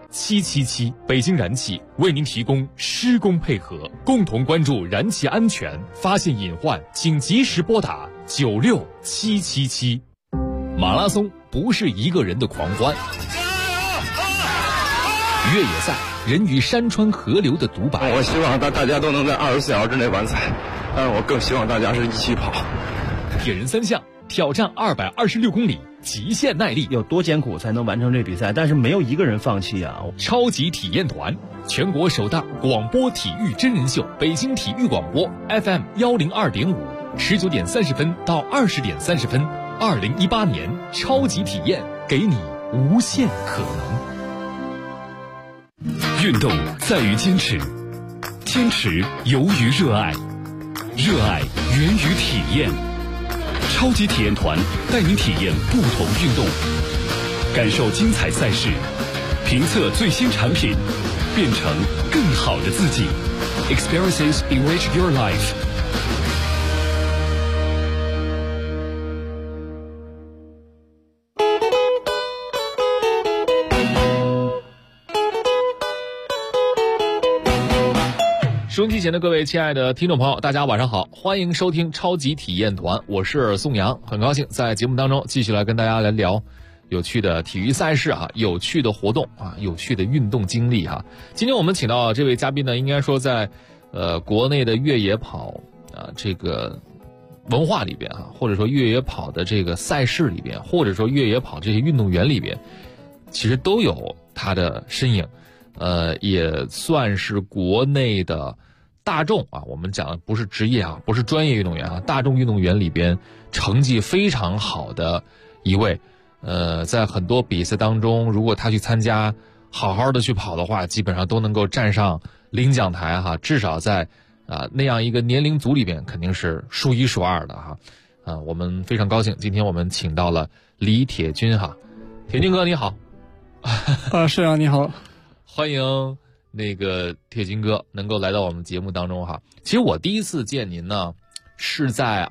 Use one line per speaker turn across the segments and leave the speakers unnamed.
67777，北京燃气为您提供施工配合，共同关注燃气安全，发现隐患请及时拨打96777。马拉松不是一个人的狂欢，越野赛人与山川河流的独白。
我希望大家都能在24小时之内完赛，但是我更希望大家是一起跑。
铁人3项挑战226公里，极限耐力，
有多艰苦才能完成这比赛？但是没有一个人放弃啊！
超级体验团，全国首档广播体育真人秀，北京体育广播 FM 102.5，19点30分到20点30分，2018年超级体验，给你无限可能。运动在于坚持，坚持由于热爱，热爱源于体验。超级体验团带您体验不同运动，感受精彩赛事，评测最新产品，变成更好的自己。Experiences enrich your life。收音机前的各位亲爱的听众朋友，大家晚上好，欢迎收听超级体验团，我是宋阳，很高兴在节目当中继续来跟大家来聊有趣的体育赛事啊，有趣的活动啊，有趣的运动经历哈。今天我们请到这位嘉宾呢，应该说在国内的越野跑啊这个文化里边哈，或者说越野跑的这个赛事里边，或者说越野跑这些运动员里边，其实都有他的身影，也算是国内的大众啊，我们讲的不是职业啊，不是专业运动员啊，大众运动员里边成绩非常好的一位，在很多比赛当中，如果他去参加，好好的去跑的话，基本上都能够站上领奖台哈，至少在那样一个年龄组里边，肯定是数一数二的哈。我们非常高兴，今天我们请到了李铁军哈，铁军哥你好。
是啊，你好，
欢迎。那个铁军哥能够来到我们节目当中哈，其实我第一次见您呢，是在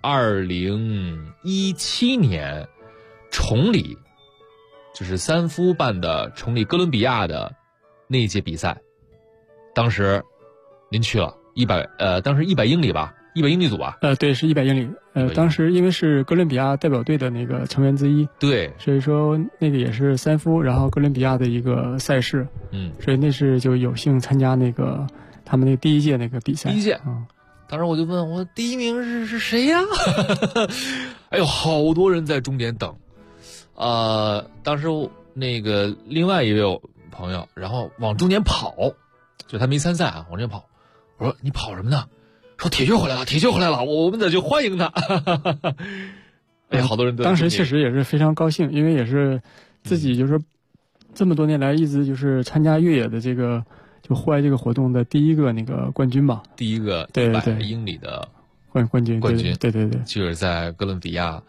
2017年崇礼，就是三夫办的崇礼哥伦比亚的那一届比赛，当时您去了当时100英里吧，100英里组吧？
对，是100英里。当时因为是哥伦比亚代表队的那个成员之一，对，所以说那个也是三夫，然后哥伦比亚的一个赛事，所以那是就有幸参加那个他们那第一届那个比赛。
第一届啊，当时我就问我第一名是谁呀？哎呦，好多人在终点等。当时那个另外一位朋友，然后往终点跑，就他没参赛啊，往终点跑。我说你跑什么呢？说铁军回来了，铁军回来了，我们得去欢迎他。哎，好多人都
当时确实也是非常高兴，因为也是自己就是这么多年来一直就是参加越野的这个就户外这个活动的第一个那个冠军吧，
第一个100英里的
冠军，对，
就是在哥伦比亚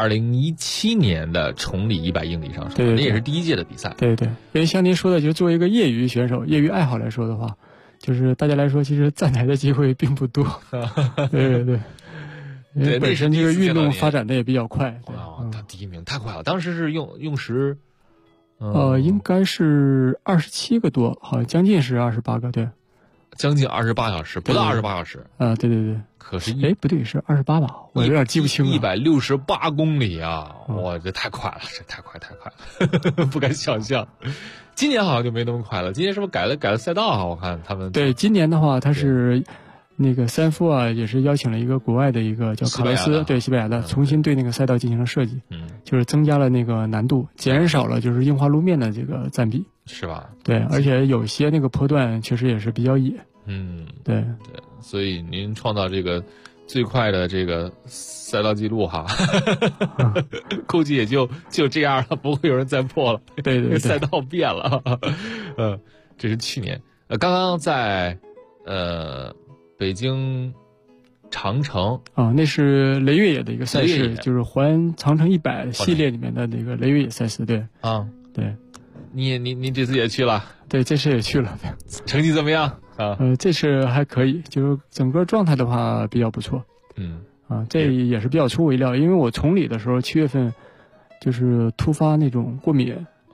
2017年的崇礼100英里上，
对，
那也是第一届的比赛，
对，因为像您说的，就是作为一个业余选手、业余爱好来说的话。就是大家来说，其实站台的机会并不多。对，因为本身这个运动发展的也比较快。
他第一名太快了，当时是用时，
应该是27个多，好像将近是28个，对，
将近28小时，不到28小时。
对。
可是
不对，是28吧？我有点记不清了。
168公里啊！哇，这太快了，这太快了，不敢想象。今年好像就没那么快了，今年是不是改了赛道啊？我看他们
对今年的话，他是那个三夫啊，也是邀请了一个国外的一个叫卡洛斯，对，西班牙的，重新对那个赛道进行了设计，就是增加了那个难度，减少了就是硬化路面的这个占比，
是吧？
对，而且有些那个坡段确实也是比较野，对，
所以您创造这个最快的这个赛道记录哈，估计也就这样了，不会有人再破了。
对，
赛道变了。这是去年，刚刚在北京长城
那是雷越野的一个赛事，就是环长城100系列里面的那个雷越野赛事，对。对。
你这次也去了？
对，这次也去了。
成绩怎么样？
这次还可以，就是整个状态的话比较不错。这也是比较出乎意料，因为我崇礼的时候7月份就是突发那种过敏，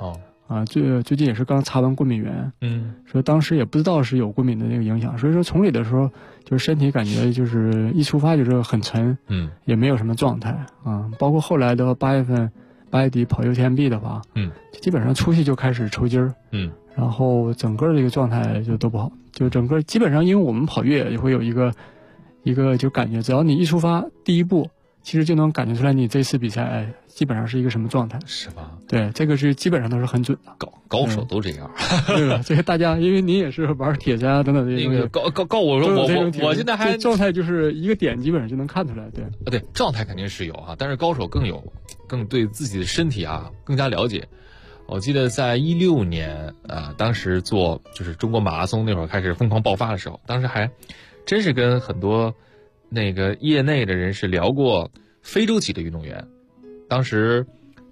啊，最近也是刚擦完过敏源，说当时也不知道是有过敏的那个影响，所以说崇礼的时候就是身体感觉就是一出发就是很沉，也没有什么状态啊，包括后来的8月底跑 UTMB 的话，基本上出去就开始抽筋儿，然后整个这个状态就都不好，就整个基本上因为我们跑越野也会有一个就感觉，只要你一出发第一步，其实就能感觉出来你这次比赛基本上是一个什么状态，
是吧？
对，这个是基本上都是很准的，
高手都这样，
对吧？这个大家因为你也是玩铁三啊等等这些，
那个告我说我现在还
状态就是一个点基本上就能看出来，
对，状态肯定是有啊，但是高手更对自己的身体啊更加了解。我记得在16年当时做就是中国马拉松那会儿开始疯狂爆发的时候，当时还真是跟很多那个业内的人士聊过非洲籍的运动员，当时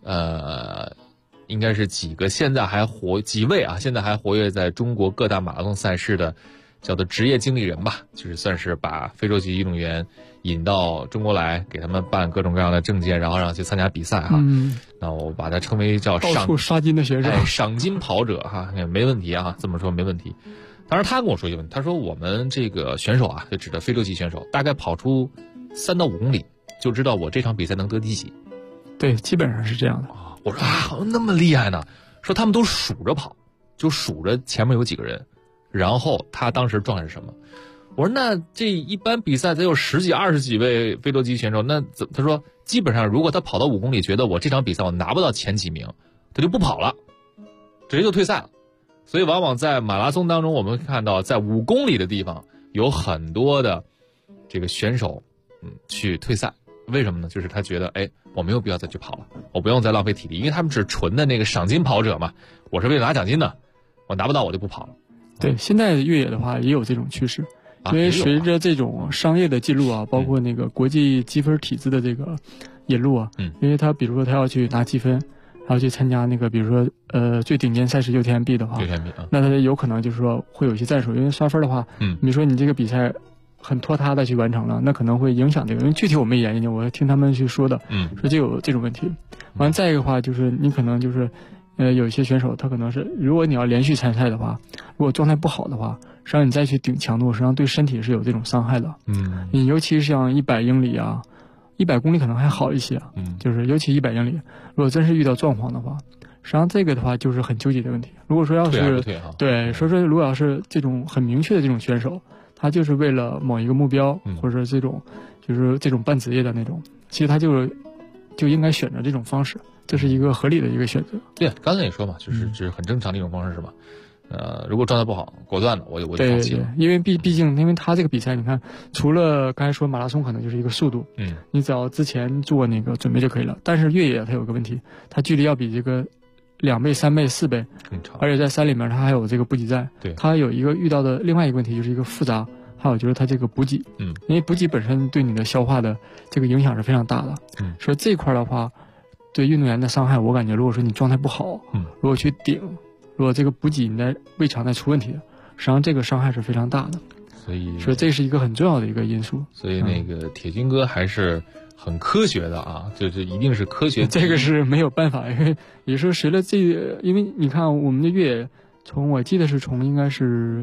应该是几位现在还活跃在中国各大马拉松赛事的叫做职业经理人吧，就是算是把非洲籍运动员引到中国来，给他们办各种各样的证件，然后让去参加比赛哈。那我把它称为叫
到处杀金的选手，
赏金跑者哈，没问题啊，这么说没问题。当时他跟我说一个问题，他说我们这个选手啊，就指的非洲籍选手，大概跑出3到5公里就知道我这场比赛能得第几。
对，基本上是这样的。
我说好像那么厉害呢，说他们都数着跑，就数着前面有几个人，然后他当时状态是什么。我说那这一般比赛得有10几20几位非洲籍选手，那他说基本上如果他跑到5公里觉得我这场比赛我拿不到前几名，他就不跑了，直接就退赛了。所以往往在马拉松当中，我们看到在5公里的地方有很多的这个选手去退赛。为什么呢？就是他觉得我没有必要再去跑了，我不用再浪费体力，因为他们是纯的那个赏金跑者嘛，我是为了拿奖金的，我拿不到我就不跑了。
对，现在越野的话也有这种趋势，因为随着这种商业的记录啊，包括那个国际积分体制的这个引入啊，因为他比如说他要去拿积分，然后去参加那个比如说最顶尖赛事 UTMB 的话，那他有可能就是说会有一些战术，因为刷分的话，比如说你这个比赛很拖沓的去完成了，那可能会影响这个，因为具体我没研究，我听他们去说的，说就有这种问题。完再一个话就是你可能就是有一些选手他可能是，如果你要连续参赛的话，如果状态不好的话，实际上你再去顶强度，实际上对身体是有这种伤害的。你尤其是像100英里啊，100公里可能还好一些啊，就是尤其100英里，如果真是遇到状况的话，实际上这个的话就是很纠结的问题。如果说要是对，说如果要是这种很明确的这种选手，他就是为了某一个目标，或者这种就是这种半职业的那种，其实他就应该选择这种方式，这是一个合理的一个选择。
对，刚才也说嘛，就是很正常的一种方式是吧？如果状态不好，果断的我就放弃了。
对，因为毕竟因为他这个比赛，你看除了刚才说马拉松可能就是一个速度，你只要之前做那个准备就可以了。但是越野它有个问题，它距离要比这个2倍、3倍、4倍
更长，
而且在山里面它还有这个补给站。
对，
它有一个遇到的另外一个问题就是一个复杂，还有就是它这个补给，因为补给本身对你的消化的这个影响是非常大的。所以这块的话，对运动员的伤害，我感觉如果说你状态不好，如果去顶，如果这个补给你的胃肠在出问题的，实际上这个伤害是非常大的。所以这是一个很重要的一个因素。
所以那个铁军哥还是很科学的啊，就是一定是科学。
这个是没有办法，因为也是随着因为你看我们的越野，我记得是从应该是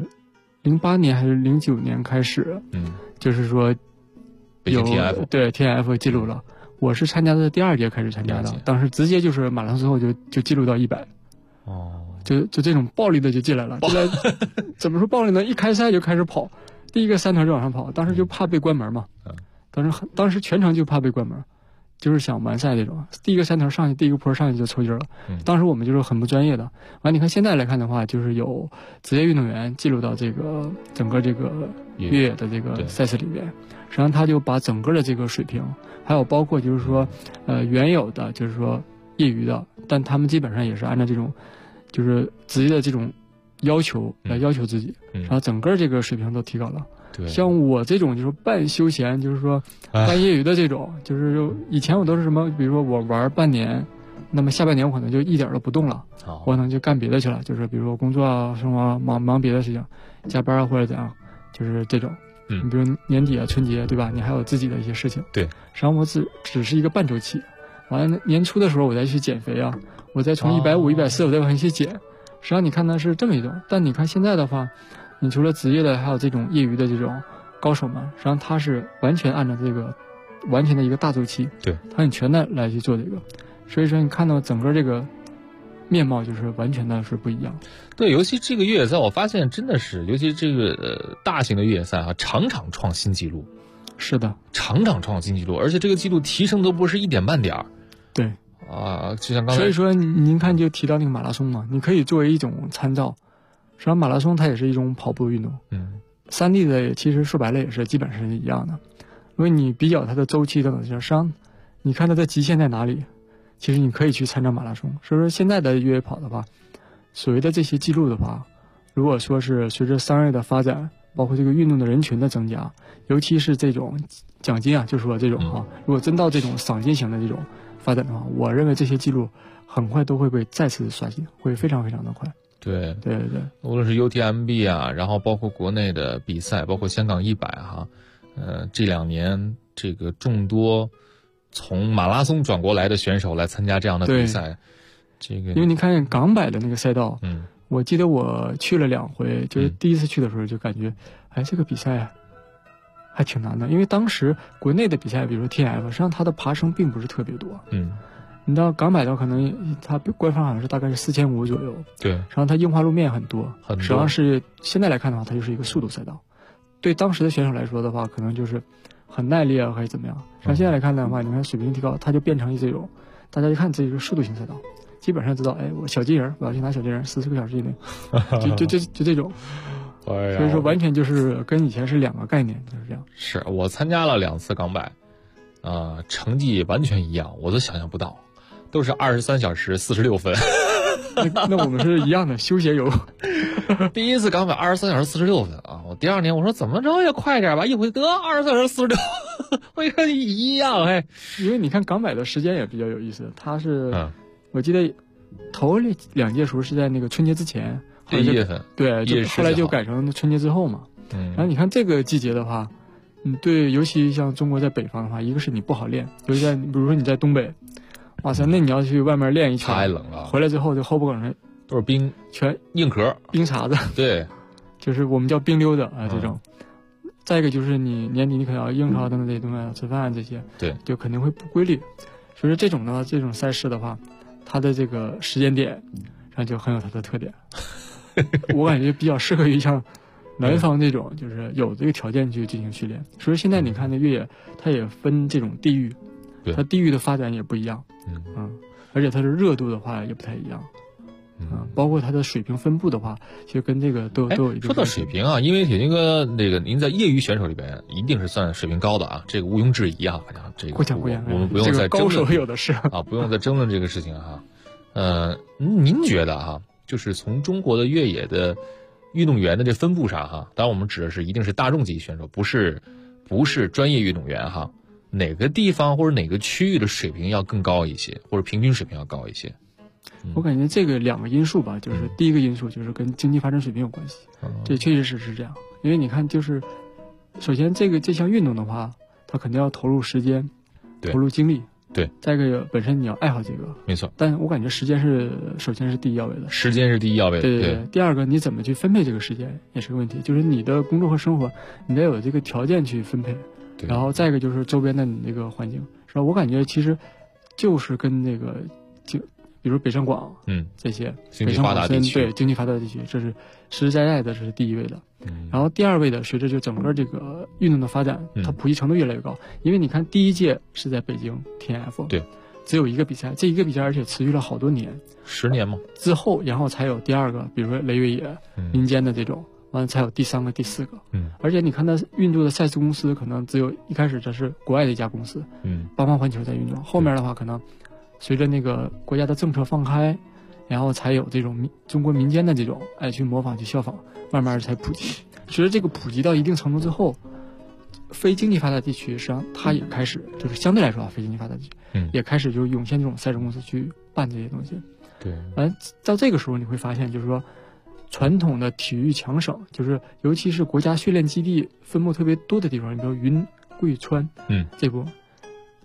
08年还是09年开始，就是说有对 TNF 记录了。我是参加的第2届开始参加的，当时直接就是马拉松之后就记录到100。就这种暴力的就进来了，怎么说暴力呢？一开赛就开始跑，第一个3团就往上跑，当时就怕被关门嘛，当时全程就怕被关门，就是想完赛这种。第一个3团上去，第一个坡上去就抽筋了。当时我们就是很不专业的。完，你看现在来看的话，就是有职业运动员记录到这个整个这个越野的这个赛事里面，实际上他就把整个的这个水平，还有包括就是说原有的就是说业余的，但他们基本上也是按照这种就是职业的这种要求来要求自己，然后整个这个水平都提高了。像我这种就是半休闲，就是说半业余的这种，就是以前我都是什么，比如说我玩半年，那么下半年我可能就一点都不动了，我可能就干别的去了，就是比如说工作啊、生活啊，忙别的事情，加班啊或者怎样，就是这种。你比如年底啊、春节，对吧？你还有自己的一些事情。对，实际上我只是一个半周期。 完了年初的时候我再去减肥啊，我再从150、140我再往下去减。实际上你看呢是这么一种，但你看现在的话，你除了职业的，还有这种业余的这种高手们，实际上他是完全按照这个完全的一个大周期，
对，
他很全的来去做这个，所以说你看到整个这个面貌就是完全的是不一样。
对，尤其这个越野赛，我发现真的是，尤其这个大型的越野赛啊，场场创新纪录。
是的，
场场创新纪录，而且这个纪录提升都不是一点半点儿。
对。
啊，就像刚才，
所以说您看就提到那个马拉松嘛，你可以作为一种参照。实际上马拉松它也是一种跑步运动，3D 的其实说白了也是基本上是一样的。如果你比较它的周期等等，实际上你看它的极限在哪里，其实你可以去参照马拉松。所以说现在的越野跑的话，所谓的这些记录的话，如果说是随着商业的发展，包括这个运动的人群的增加，尤其是这种奖金啊，就说这种如果真到这种赏金型的这种发展的话，我认为这些记录很快都会被再次刷新，会非常非常的快。
对，无论是 UTMB 啊，然后包括国内的比赛，包括香港100哈，这2年这个众多从马拉松转过来的选手来参加这样的比赛，这个
因为你看港100的那个赛道，我记得我去了2回，就是第一次去的时候就感觉，这个比赛还挺难的，因为当时国内的比赛，比如说 TF， 实际上它的爬升并不是特别多。你到港100的可能它官方好像是大概是4500左右。
对。
然后它硬化路面很多，实际上是现在来看的话，它就是一个速度赛道。对当时的选手来说的话，可能就是很耐力啊，还是怎么样。实际上现在来看的话，你看水平提高，它就变成这种，大家一看这是速度型赛道，基本上知道，我小金人，我要去拿小金人，40个小时以内，就这种。所以说完全就是跟以前是2个概念，就是这样。
是我参加了2次港100，成绩完全一样，我都想象不到，都是23小时46分。
那我们是一样的，休闲游。
第一次港10023小时46分啊！我第2年我说怎么着也快点吧，一回得23小时46，我一看一样
因为你看港100的时间也比较有意思，它是，我记得头2届时候是在那个春节之前。
1月份，
对，就后来就改成春节之后嘛。然后你看这个季节的话，对，尤其像中国在北方的话，一个是你不好练，尤其在比如说你在东北，哇塞，那你要去外面练一圈，
太冷了，
回来之后就后脖梗上
都是冰，
全
硬壳、
冰碴子，
对，
就是我们叫冰溜的这种。再一个就是你年底你可能要应酬等等这些东西，吃饭这些，
对，
就肯定会不规律。所以说这种赛事的话，它的这个时间点，然后就很有它的特点。我感觉比较适合于像南方这种，就是有这个条件去进行训练。所以现在你看那越野，它也分这种地域，它地域的发展也不一样，而且它的热度的话也不太一样，包括它的水平分布的话，其实跟这个都有一定。
说到水平啊，因为铁军哥那个您在业余选手里边一定是算水平高的啊，这个毋庸置疑啊，反正这个我们不用再
高手有的是
啊，不用再争论这个事情哈。您觉得哈？就是从中国的越野的运动员的这分布上哈，当然我们指的是一定是大众级选手，不是专业运动员哈。哪个地方或者哪个区域的水平要更高一些，或者平均水平要高一些？
我感觉这个2个因素吧，就是第一个因素就是跟经济发展水平有关系，这确实是这样。因为你看，就是首先这项运动的话，它肯定要投入时间，投入精力。
对，
再一个本身你要爱好这个，
没错。
但我感觉时间首先是第一要位的。
时间是第一要位的。
对。第二个，你怎么去分配这个时间也是个问题，就是你的工作和生活，你得有这个条件去分配。
对。
然后再一个就是周边的你那个环境，是吧？我感觉其实就是跟那个比如北上广，这些
经济发达地区，
对经济发达地区，这是实实在在的，这是第一位的。然后第二位的，随着就整个这个运动的发展，它普及程度越来越高。因为你看第一届是在北京 TF，
对，
只有一个比赛，这一个比赛而且持续了好多年
，10年吗？
之后，然后才有第2个，比如说雷越野，民间的这种，完了才有第3个、第4个。而且你看它运作的赛事公司，可能只有一开始这是国外的一家公司，八方环球在运作，后面的话可能随着那个国家的政策放开，然后才有这种中国民间的这种去模仿去效仿，慢慢才普及。随着这个普及到一定程度之后，非经济发达地区实际上它也开始就是相对来说非经济发达地区，也开始就涌现这种赛事公司去办这些东西。
对，
到这个时候你会发现，就是说传统的体育强省，就是尤其是国家训练基地分布特别多的地方，你比如云贵川，这部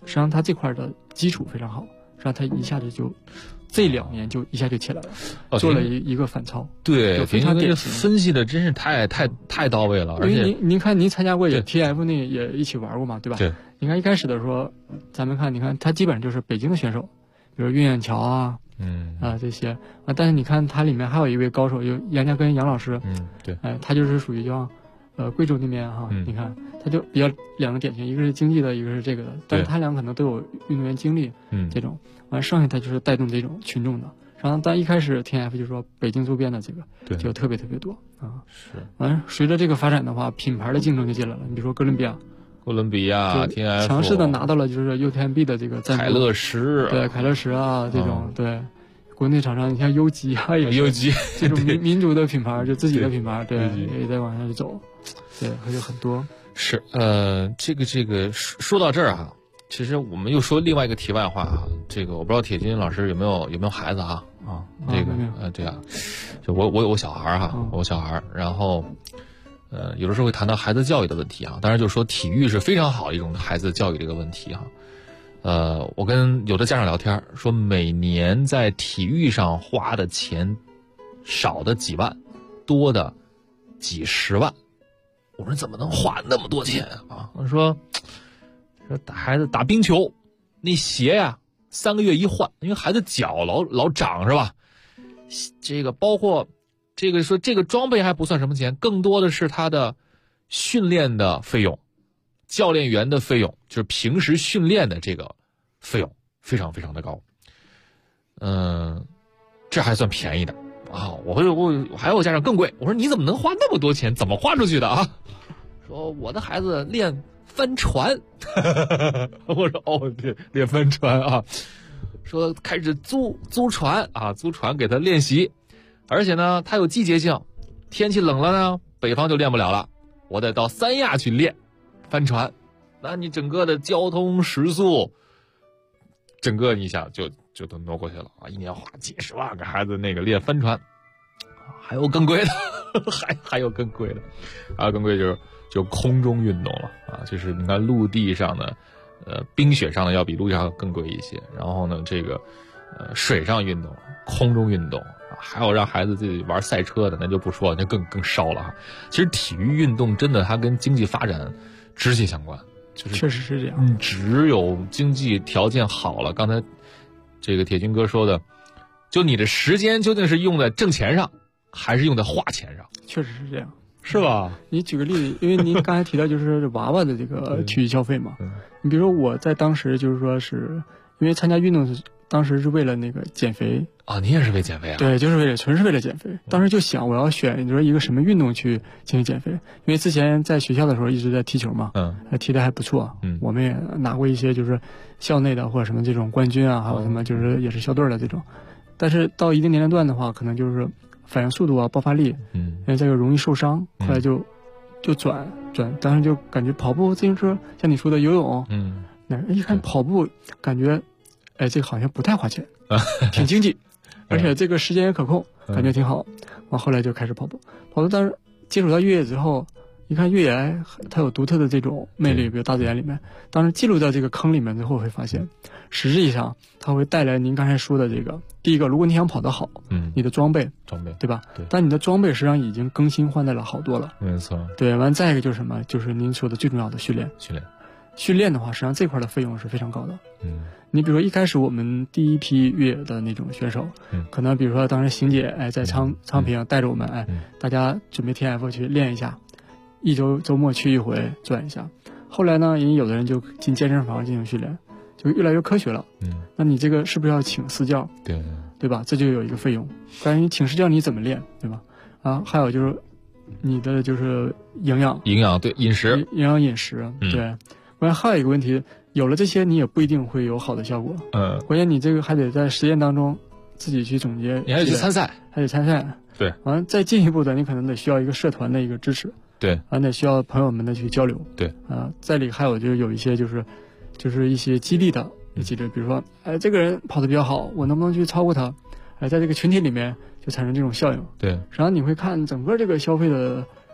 实际上他这块的基础非常好，实际上他一下子就这2年就一下就起来了，做了一个反超。
对，
非常典型，
分析的真是太到位了。而且
您看您参加过也 TF 那也一起玩过嘛，对吧？
对。
你看一开始的时候，咱们看，你看他基本上就是北京的选手，比如岳远桥啊，这些啊。但是你看他里面还有一位高手，有杨家根杨老师，
对，
他就是属于叫贵州那边哈，你看他就比较2个典型，一个是经济的，一个是这个的，但是他俩可能都有运动员经历，这种完剩下他就是带动这种群众的。然后但一开始 TF 就是说北京周边的这个就特别多啊。
是，
完随着这个发展的话，品牌的竞争就进来了。你比如说哥伦比亚
TF
强势的拿到了就是 UTMB 的这个赞助，
凯乐石，
对，凯乐石啊这种，对，国内厂商你像优吉啊，也
优吉
这种民族的品牌，就自己的品牌，对，也在往上走，对，还有很多。
是，这个说到这儿啊，其实我们又说另外一个题外话啊，这个我不知道铁军老师有没有孩子啊？这个对啊，就我有小孩哈，我有小孩，然后。有的时候会谈到孩子教育的问题啊，当然就是说体育是非常好的一种孩子教育的一个问题哈。我跟有的家长聊天说，每年在体育上花的钱少的几万，多的几十万。我说怎么能花那么多钱啊？我说孩子打冰球，那鞋呀3个月一换，因为孩子脚老长是吧？这个包括。这个说这个装备还不算什么钱，更多的是他的训练的费用，教练员的费用，就是平时训练的这个费用非常的高。这还算便宜的啊！我还有家长更贵，我说你怎么能花那么多钱？怎么花出去的啊？说我的孩子练帆船，我说哦，对，练帆船啊。说开始租船啊，租船给他练习。而且呢，它有季节性，天气冷了呢，北方就练不了了，我得到三亚去练帆船，那你整个的交通食宿，整个你想就都挪过去了啊！一年花几十万给孩子那个练帆船，还有更贵的，还有更贵的，还有更贵就空中运动了啊！就是你看陆地上的，冰雪上的要比陆地上更贵一些，然后呢，这个水上运动、空中运动。还有让孩子自己玩赛车的，那就不说了，那更烧了哈。其实体育运动真的它跟经济发展直接相关，就是
确实是这样。
只有经济条件好了，刚才这个铁军哥说的，就你的时间究竟是用在挣钱上，还是用在花钱上？
确实是这样，
是吧？
你举个例子，因为您刚才提到就是娃娃的这个体育消费嘛，你比如说我在当时就是说是因为参加运动当时是为了那个减肥
啊，你也是为减肥啊？
对，就是纯是为了减肥。当时就想我要选，你说一个什么运动去进行减肥？因为之前在学校的时候一直在踢球嘛，踢得还不错，我们也拿过一些就是校内的或者什么这种冠军啊，还有什么就是也是校队的这种。但是到一定年龄段的话，可能就是反应速度啊、爆发力，因为这个容易受伤，后来就转，当时就感觉跑步、自行车，像你说的游泳，那一看跑步感觉。这个好像不太花钱，挺经济，而且这个时间也可控，感觉挺好。完后来就开始跑步，当时接触到越野之后，一看越野它有独特的这种魅力，比如大自然里面。当时进入到这个坑里面之后，会发现，实际上它会带来您刚才说的这个，第一个，如果你想跑得好，你的装备对吧？对。但你的装备实际上已经更新换代了好多了，
没错。
对，完再一个就是什么？就是您说的最重要的训练的话，实际上这块的费用是非常高的。你比如说一开始我们第一批越野的那种选手，可能比如说当时邢姐在昌平带着我们大家准备 TF 去练一下，一周末去一回转一下。后来呢，有的人就进健身房进行训练，就越来越科学了。那你这个是不是要请私教？对吧？这就有一个费用。关于你请私教你怎么练，对吧？啊，还有就是你的就是营养
对饮食，
对。关键还有一个问题，有了这些你也不一定会有好的效果。关键你这个还得在实践当中自己去总结，
你还得去参赛，对。
完了再进一步的，你可能得需要一个社团的一个支持，
对。
完了得需要朋友们的去交流，
对。
在里还有就是有一些就是一些激励的机制，比如说这个人跑得比较好，我能不能去超过他？在这个群体里面就产生这种效应，
对。
然后你会看整个这个消费的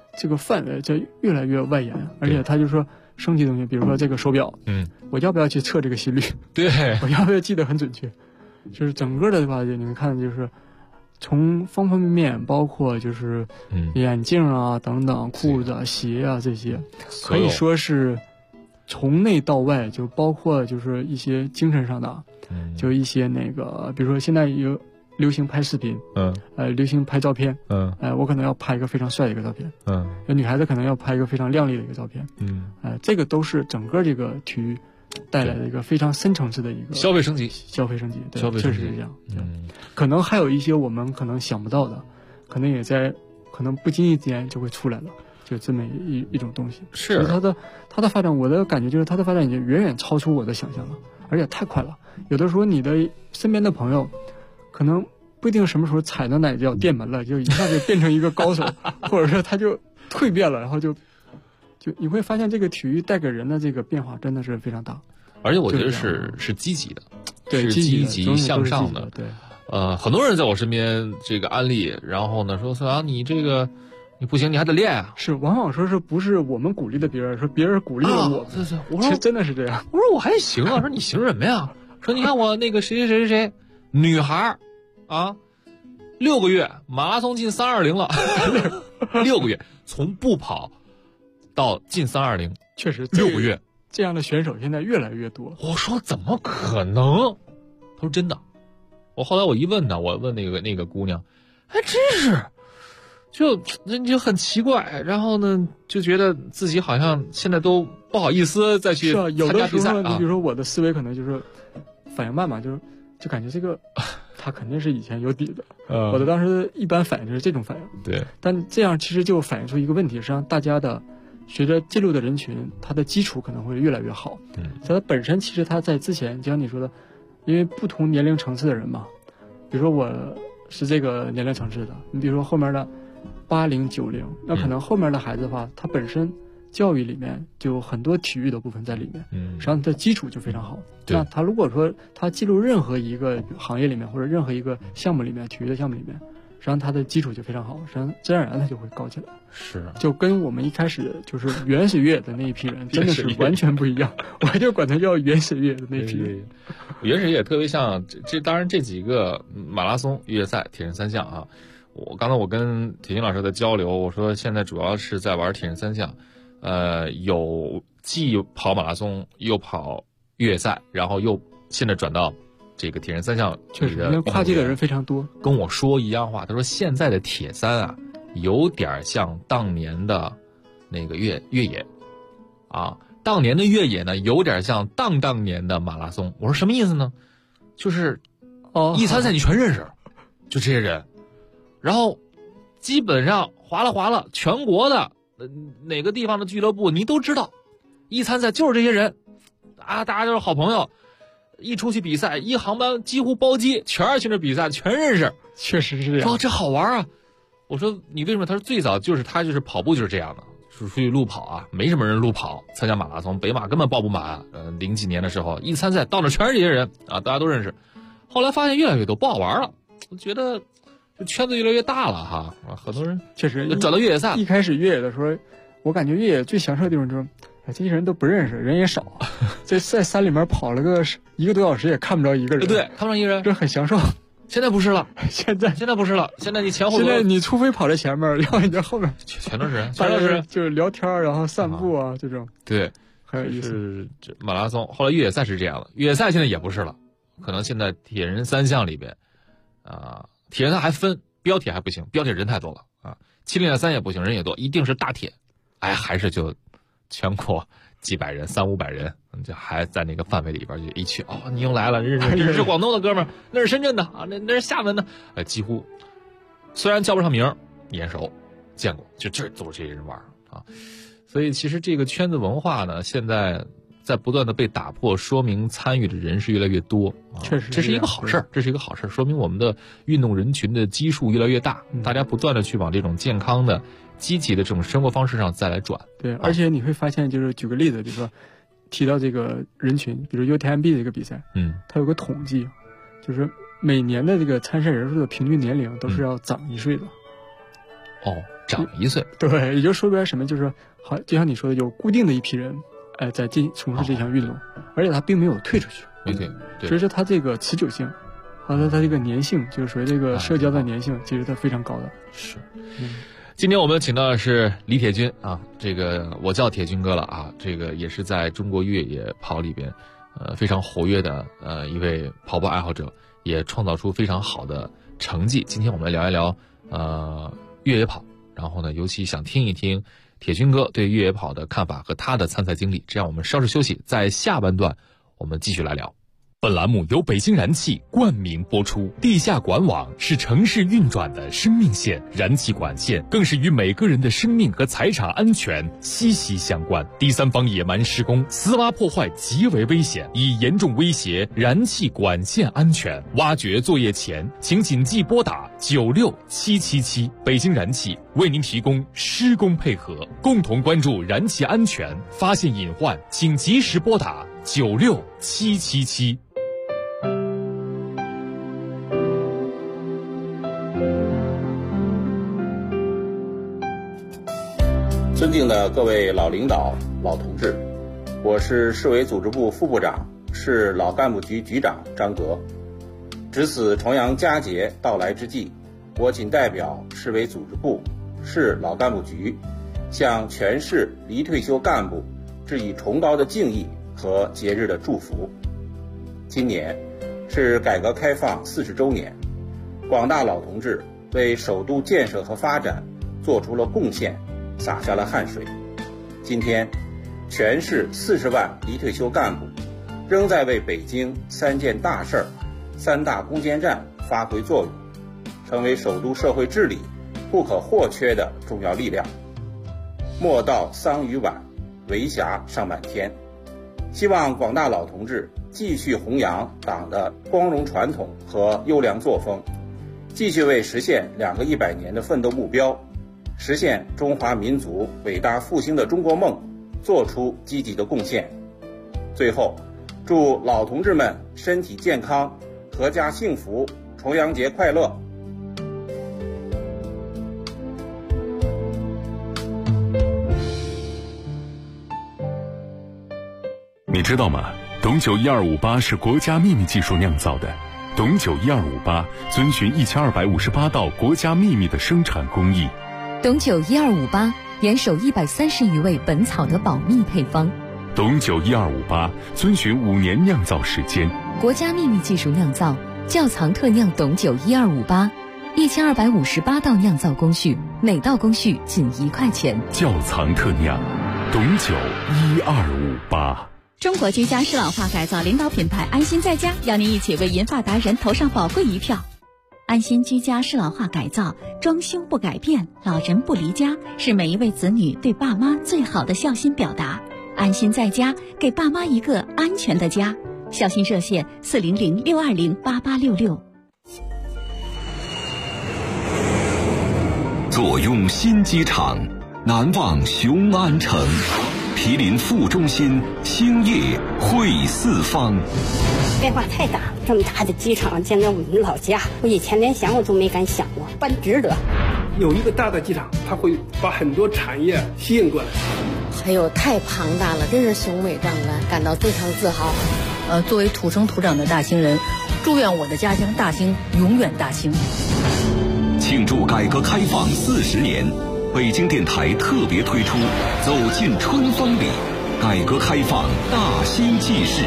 这个范围在越来越外延，而且他就说升级东西，比如说这个手表，我要不要去测这个心率？
对，
我要不要记得很准确？就是整个的话，你们看，就是从方方面面，包括就是眼镜啊等等，裤子、鞋啊这些，可以说是从内到外，就包括就是一些精神上的，就一些那个，比如说现在有流行拍视频，流行拍照片，我可能要拍一个非常帅的一个照片，女孩子可能要拍一个非常靓丽的一个照片，这个都是整个这个体育带来的一个非常深层次的一个
消费升级，
对，确实是这样。可能还有一些我们可能想不到的，可能也在可能不经意间就会出来了，就这么一种东西。
是
它的发展，我的感觉就是它的发展已经远远超出我的想象了，而且太快了。有的时候你的身边的朋友，可能不一定什么时候踩到哪脚电门了，就一下就变成一个高手，或者说他就蜕变了，然后就你会发现这个体育带给人的这个变化真的是非常大，
而且我觉得是积极的，
对，
是积极向上
的。对，
很多人在我身边这个安利，然后呢说孙杨你这个你不行，你还得练啊。
是，往往说是不是我们鼓励的别人，说别人鼓励了我。
我说
真的是这样。
我说我还行啊，说你行什么呀？说你看我那个谁，女孩啊，6个月马拉松进320了，6个月从不跑到进320，
确实
6个月，
这样的选手现在越来越多。
我说怎么可能？他说真的。后来我一问呢，我问那个姑娘，还真是，就很奇怪，然后呢就觉得自己好像现在都不好意思再去参加比赛。
你比如说我的思维可能就是反应慢嘛，就感觉这个他肯定是以前有底的。我的当时一般反应就是这种反应。
对，
但这样其实就反映出一个问题，实际上大家的随着进入的人群，他的基础可能会越来越好。它本身其实他在之前，就像你说的，因为不同年龄层次的人嘛，比如说我是这个年龄层次的，你比如说后面的80、90，那可能后面的孩子的话，他本身教育里面就有很多体育的部分在里面，实际上他的基础就非常好。那他如果说他进入任何一个行业里面，或者任何一个项目里面，体育的项目里面，实际上他的基础就非常好，实际上自然而然他就会高起来。
是，
就跟我们一开始就是原始越野的那一批人真的是完全不一样。我就管他叫原始越野的那一批人。
原始越野特别像这当然这几个马拉松、越野赛、铁人三项啊。刚才我跟铁鑫老师的交流，我说现在主要是在玩铁人三项，有既跑马拉松又跑越野赛，然后又现在转到这个铁人三项。
确实，因为跨界的人非常多。
跟我说一样话，他说现在的铁三啊，有点像当年的那个越野，啊，当年的越野呢，有点像当年的马拉松。我说什么意思呢？就是一参赛你全认识，就这些人，然后基本上划了全国的哪个地方的俱乐部你都知道，一参赛就是这些人啊，大家都是好朋友，一出去比赛，一航班几乎包机，全是去那比赛，全认识。
确实是这样。
说这好玩啊！我说你为什么？他说最早就是跑步就是这样的，出去路跑啊，没什么人路跑，参加马拉松，北马根本报不满。00几年的时候，一参赛到那全是这些人啊，大家都认识。后来发现越来越多，不好玩了，我觉得这圈子越来越大了哈，很多人
确实
转到越野赛。
一开始越野的时候，我感觉越野最享受的地方就是，这些人都不认识，人也少，在山里面跑了个1个多小时也看不着一个人，
对，看不着一个人，
这很享受。
现在不是了，
现在
不是了，现在你前后
现在你除非跑在前面，要你在后面
全都是人，
就是聊天然后散步啊这种。
对，
很有意思。
是这马拉松，后来越野赛是这样的，越野赛现在也不是了，可能现在铁人三项里边，铁人赛还分标铁还不行，标铁人太多了啊，700-3也不行，人也多，一定是大铁，还是就全国几百人，300-500人，就还在那个范围里边，就一去你又来了，这是广东的哥们儿，那是深圳的啊，那是厦门的，几乎虽然叫不上名，眼熟，见过，就这都是这些人玩啊，所以其实这个圈子文化呢，现在在不断的被打破，说明参与的人是越来越多，
确实，
这是一个好事儿，这是一个好事儿，说明我们的运动人群的基数越来越大，大家不断的去往这种健康的、积极的这种生活方式上再来转。
对，而且你会发现，就是举个例子，比如说提到这个人群，比如 UTMB 的这个比赛，它有个统计，就是每年的这个参赛人数的平均年龄都是要长1岁的，
哦，长1岁。
对，也就说白了什么，就是好，就像你说的，有固定的一批人，在从事这项运动，而且他并没有退出去，
没退，
所以说他这个持久性，和他这个粘性，就是属于这个社交的粘性，其实它非常高的。
是。今天我们请到的是李铁军啊，这个我叫铁军哥了啊，这个也是在中国越野跑里边，非常活跃的一位跑步爱好者，也创造出非常好的成绩。今天我们聊一聊越野跑，然后呢，尤其想听一听铁军哥对越野跑的看法和他的参赛经历。这样我们稍事休息，在下半段我们继续来聊。本栏目由北京燃气冠名播出。地下管网是城市运转的生命线，燃气管线更是与每个人的生命和财产安全息息相关。第三方野蛮施工、私挖破坏极为危险，已严重威胁燃气管线安全。挖掘作业前，请谨记拨打96777。北京燃气为您提供施工配合，共同关注燃气安全，发现隐患请及时拨打96777。
尊敬的各位老领导、老同志，我是市委组织部副部长、市老干部局局长张格。值此重阳佳节到来之际，我谨代表市委组织部、市老干部局，向全市离退休干部致以崇高的敬意和节日的祝福。今年是改革开放40周年，广大老同志为首都建设和发展做出了贡献，洒下了汗水。今天，全市40万离退休干部仍在为北京3件大事儿、3大攻坚战发挥作用，成为首都社会治理不可或缺的重要力量。莫道桑榆晚，为霞尚满天。希望广大老同志继续弘扬党的光荣传统和优良作风，继续为实现2个100年的奋斗目标，实现中华民族伟大复兴的中国梦做出积极的贡献。最后，祝老同志们身体健康，阖家幸福，重阳节快乐。
你知道吗？董酒1258是国家秘密技术酿造的。董酒1258遵循1258道国家秘密的生产工艺。
董酒1258严守130余位本草的保密配方。
董酒1258遵循5年酿造时间。
国家秘密技术酿造，窖藏特酿董酒1258，1258道酿造工序，每道工序仅1块钱。
窖藏特酿，董酒1258。
中国居家适老化改造领导品牌安心在家，邀您一起为银发达人投上宝贵一票。安心居家适老化改造，装修不改变，老人不离家，是每一位子女对爸妈最好的孝心表达。安心在家，给爸妈一个安全的家。孝心热线400-620-8866。
坐拥新机场，难忘雄安城。毗邻副中心，兴业汇四方。
变化太大，这么大的机场建在我们老家，我以前连想我都没敢想过，办值得。
有一个大的机场，它会把很多产业吸引过来。
哎呦，太庞大了，真是雄伟壮观，感到非常自豪。
作为土生土长的大兴人，祝愿我的家乡大兴永远大兴。
庆祝改革开放40年。北京电台特别推出《走进春风里》，改革开放大兴纪事。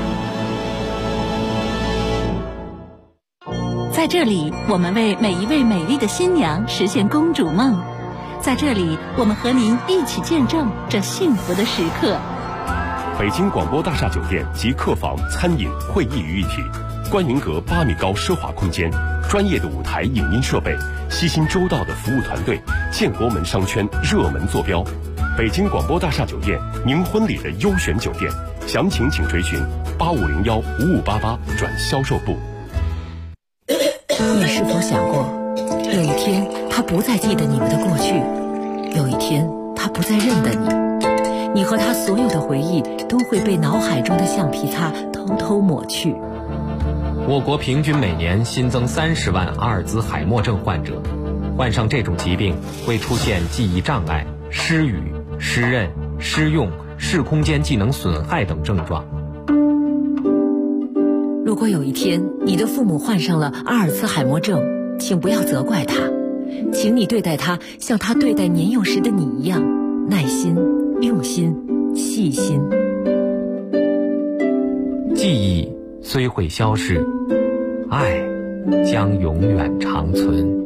在这里，我们为每一位美丽的新娘实现公主梦。在这里，我们和您一起见证这幸福的时刻。
北京广播大厦酒店集客房、餐饮、会议于一体，观云阁8米高奢华空间，专业的舞台影音设备，悉心周到的服务团队，建国门商圈热门坐标。北京广播大厦酒店，您婚礼的优选酒店，详情请垂询8501-5588转销售部。
你是否想过，有一天他不再记得你们的过去，有一天他不再认得你，你和他所有的回忆都会被脑海中的橡皮擦偷偷抹去。
我国平均每年新增30万阿尔兹海默症患者， 患上这种疾病会出现记忆障碍、失语、失认、失用、视空间技能损害等症状。
如果有一天你的父母患上了阿尔茨海默症，请不要责怪他，请你对待他像他对待年幼时的你一样，耐心、用心、细心。
记忆虽会消逝，爱将永远长存。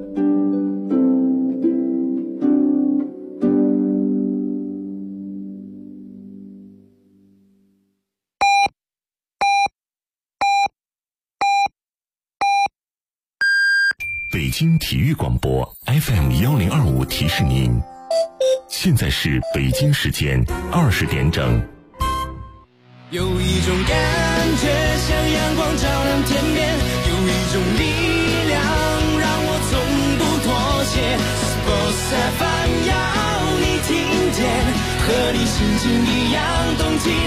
北京体育广播 FM1025提示您，现在是北京时间20点整。
有一种感觉像阳光照亮天边，有一种力量让我从不妥协。Sports FM 要你听见，和你心情一样动起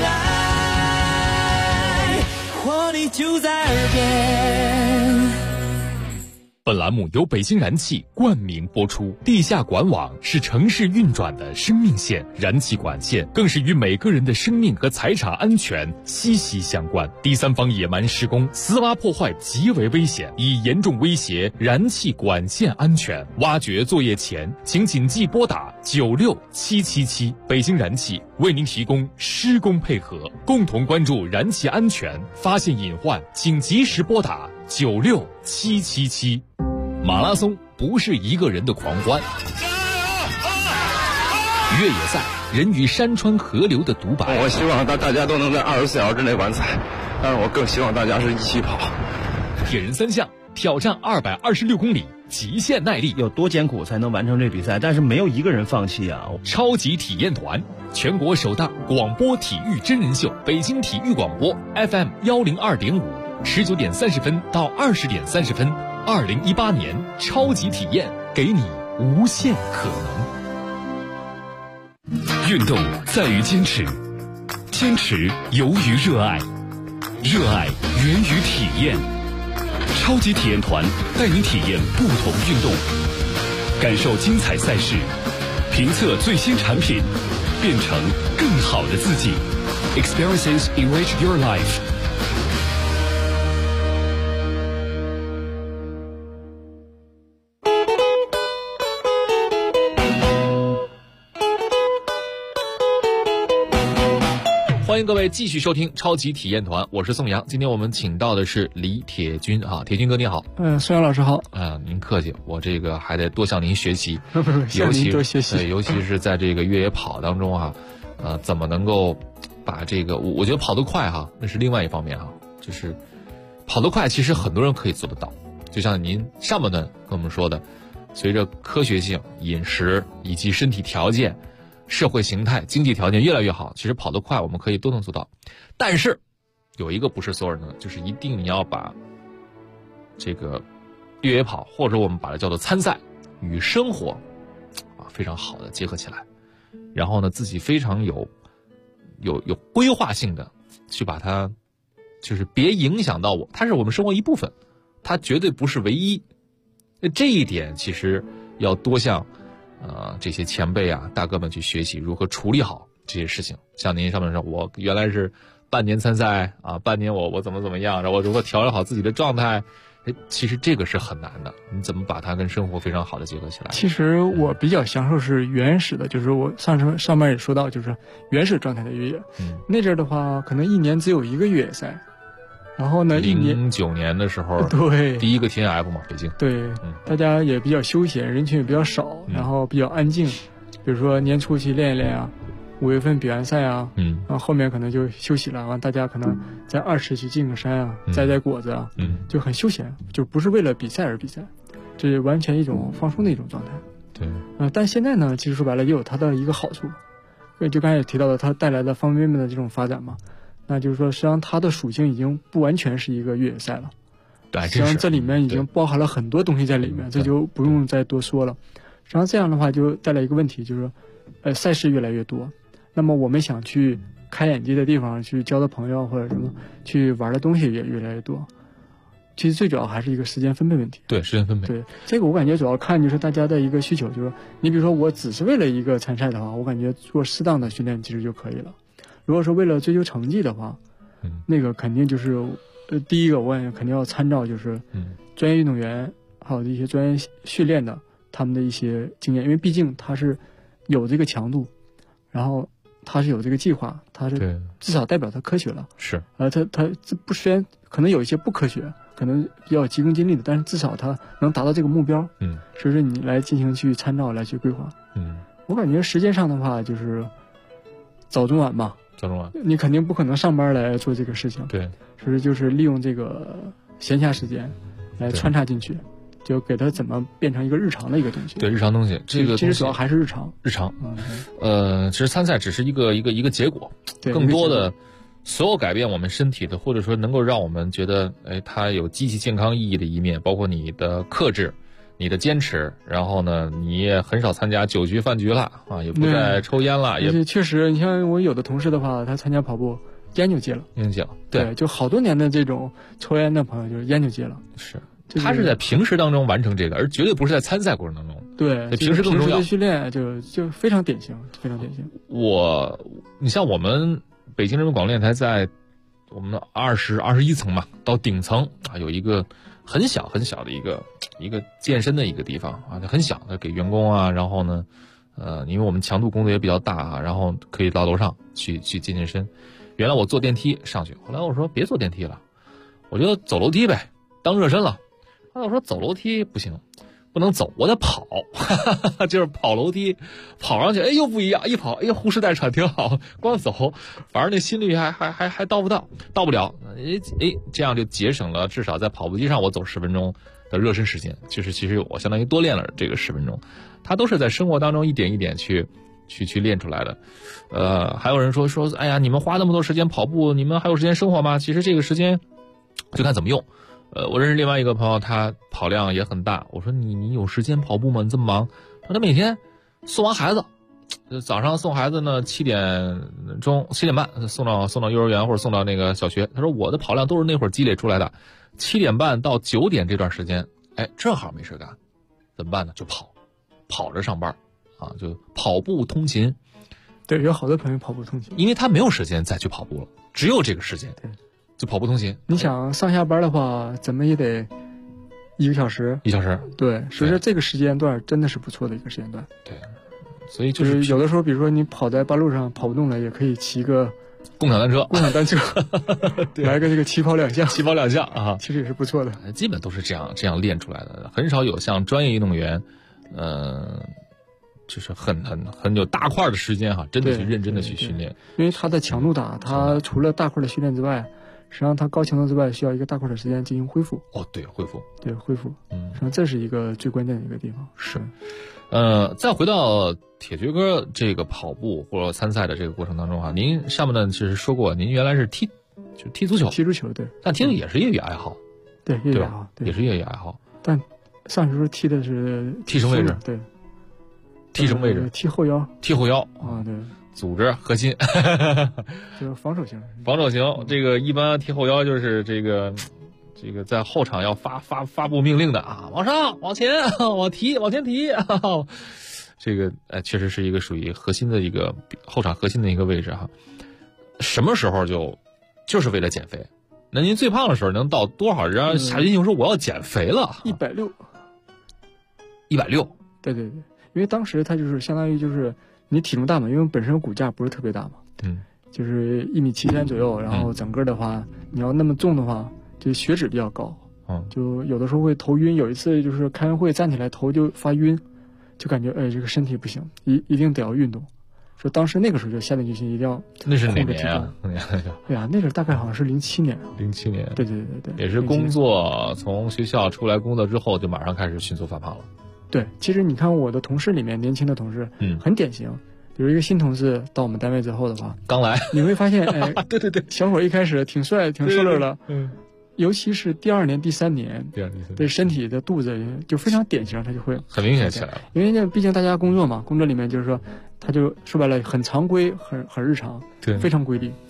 来，活力就在耳边。
本栏目由北京燃气冠名播出。地下管网是城市运转的生命线，燃气管线更是与每个人的生命和财产安全息息相关。第三方野蛮施工、私挖破坏极为危险，已严重威胁燃气管线安全。挖掘作业前，请谨记拨打96777。北京燃气为您提供施工配合，共同关注燃气安全，发现隐患请及时拨打96777。马拉松不是一个人的狂欢，越野赛人与山川河流的独白。
我希望大家都能在24小时之内完赛，但是我更希望大家是一起跑。
铁人3项挑战226公里，极限耐力，
有多艰苦才能完成这比赛？但是没有一个人放弃啊！
超级体验团，全国首档广播体育真人秀，北京体育广播 FM102.5，19点30分到20点30分。2018年超级体验，给你无限可
能。运动在于坚持，坚持由于热爱，热爱源于体验。超级体验团带您体验不同运动，感受精彩赛事，评测最新产品，变成更好的自己。Experiences enrich your life。
欢迎各位继续收听超级体验团，我是宋阳。今天我们请到的是李铁军啊，铁军哥你好。
宋阳老师好。
您客气，我这个还得多向您学习，
向您多学习。
尤其是在这个越野跑当中啊，怎么能够把这个，我觉得跑得快哈，那是另外一方面哈，就是跑得快，其实很多人可以做得到。就像您上半段跟我们说的，随着科学性、饮食以及身体条件、社会形态、经济条件越来越好，其实跑得快我们可以都能做到。但是有一个不是所有人的，就是一定你要把这个越野跑，或者我们把它叫做参赛，与生活非常好的结合起来，然后呢自己非常有规划性的去把它，就是别影响到我，它是我们生活一部分，它绝对不是唯一。这一点其实要多向这些前辈啊大哥们去学习如何处理好这些事情。像您上面说，我原来是半年参赛啊，半年我怎么样，然后我如何调整好自己的状态，其实这个是很难的，你怎么把它跟生活非常好的结合起来？
其实我比较享受是原始的，就是我上面也说到，就是原始状态的越野。那阵的话，可能一年只有一个越野赛，然后呢
，09年的时候，
对，
第一个 TNF 嘛，北京，
对，大家也比较休闲，人群也比较少，然后比较安静，比如说年初去练一练啊，5月份比完赛啊，然后后面可能就休息了，完大家可能在20去进个山啊，摘果子啊，就很休闲，就不是为了比赛而比赛，这是完全一种放松的一种状态。
对，
但现在呢，其实说白了也有它的一个好处，就刚才也提到了它带来的方便面的这种发展嘛。那就是说，实际上它的属性已经不完全是一个越野赛了，
对，
实际上这里面已经包含了很多东西在里面，这就不用再多说了。实际上这样的话就带来一个问题，就是赛事越来越多，那么我们想去开眼界的地方，去交的朋友或者什么去玩的东西也越来越多。 其实最主要还是一个时间分配问题。
对，时间分配。
对，这个我感觉主要看就是大家的一个需求，就是你比如说我只是为了一个参赛的话，我感觉做适当的训练其实就可以了。如果说为了追求成绩的话，那个肯定就是第一个我感觉肯定要参照就是专业运动员还有一些专业训练的他们的一些经验，因为毕竟他是有这个强度，然后他是有这个计划，他是至少代表他科学了。
是，
他不虽然可能有一些不科学，可能比较急功近利的，但是至少他能达到这个目标。所以说你来进行去参照来去规划。我感觉时间上的话就是早中晚吧。
早中晚，
你肯定不可能上班来做这个事情。
对，
所以就是利用这个闲暇时间来穿插进去。就给它怎么变成一个日常的一个东西？
对，日常东西，这个
其实主要还是日常。
日常，其实参赛只是一个结果，更多的所有改变我们身体的，或者说能够让我们觉得，它有积极健康意义的一面，包括你的克制、你的坚持，然后呢，你也很少参加酒局饭局了啊，也不再抽烟了，
也确实，你像我有的同事的话，他参加跑步，烟就戒了，对，就好多年的这种抽烟的朋友，就是烟就戒了，
是。他是在平时当中完成这个，而绝对不是在参赛过程当中。
对，
平时更重要。
的训练就非常典型，非常典型。
你像我们北京人民广播电台在我们的21层嘛，到顶层啊，有一个很小很小的一个健身的一个地方啊，很小的给员工啊，然后呢，因为我们强度工作也比较大啊，然后可以到楼上去健身。原来我坐电梯上去，后来我说别坐电梯了，我就走楼梯呗，当热身了。我说走楼梯不行，不能走，我得跑，就是跑楼梯，跑上去，又不一样，一跑，呼哧带喘挺好，光走，反而那心率还到不了，这样就节省了至少在跑步机上我走10分钟的热身时间，其实我相当于多练了这个10分钟，它都是在生活当中一点一点去练出来的。还有人说，哎呀，你们花那么多时间跑步，你们还有时间生活吗？其实这个时间就看怎么用。我认识另外一个朋友，他跑量也很大。我说你有时间跑步吗？你这么忙？他说他每天送完孩子，早上送孩子呢7点半送到幼儿园或者送到那个小学。他说我的跑量都是那会儿积累出来的，7点半到9点这段时间，正好没事干，怎么办呢？就跑着上班啊，就跑步通勤。
对，有好多朋友跑步通勤，
因为他没有时间再去跑步了，只有这个时间。对。就跑步通勤，
你想上下班的话，怎么也得1个小时。
1小时，
对，所以说这个时间段真的是不错的一个时间段。
对，所以
就是有的时候，比如说你跑在半路上跑不动了，也可以骑个
共享单车，
来个这个起跑两项
啊，
其实也是不错的。
基本都是这样练出来的，很少有像专业运动员，就是很有大块的时间哈，真的去认真的去训练，
因为它的强度大，它除了大块的训练之外。实际上，它高强度之外，需要一个大块的时间进行恢复。
对，恢复。
实际上这是一个最关键的一个地方。
是，再回到铁锤哥这个跑步或者参赛的这个过程当中哈，您上面呢其实说过，您原来是踢足球，
对，
但踢的也是业余爱好，
对，业余爱好，
也是业余爱好。
但上学时候踢的是
踢什么位置？
对，
踢什么位置？
踢后腰啊，对。
组织核心，
就是防守型。
这个一般踢后腰就是这个在后场要发布命令的啊，往上、往前、往前提。这个确实是一个属于核心的一个后场核心的一个位置哈。什么时候就是为了减肥？那您最胖的时候能到多少？让夏金雄说我要减肥了
，160。
160。
对，因为当时他就是相当于就是。你体重大嘛？因为本身骨架不是特别大嘛，就是1.73米左右，然后整个的话，你要那么重的话，就血脂比较高，就有的时候会头晕。有一次就是开完会站起来头就发晕，就感觉这个身体不行，一定得要运动。说当时那个时候就下定决心一定要。
那是哪年啊？
对呀，那个大概好像是07年。
07年。
对，
也是工作，从学校出来工作之后就马上开始迅速发胖了。
对，其实你看我的同事里面，年轻的同事，很典型。比如一个新同事到我们单位之后的话，
刚来，
你会发现，
对，
小伙一开始挺帅、挺瘦溜的，尤其是第2年、第3年，对身体的肚子就非常典型，他就会
很明显起来了。
因为毕竟大家工作嘛，工作里面就是说，他就说白了很常规、很日常，
对，
非常规律。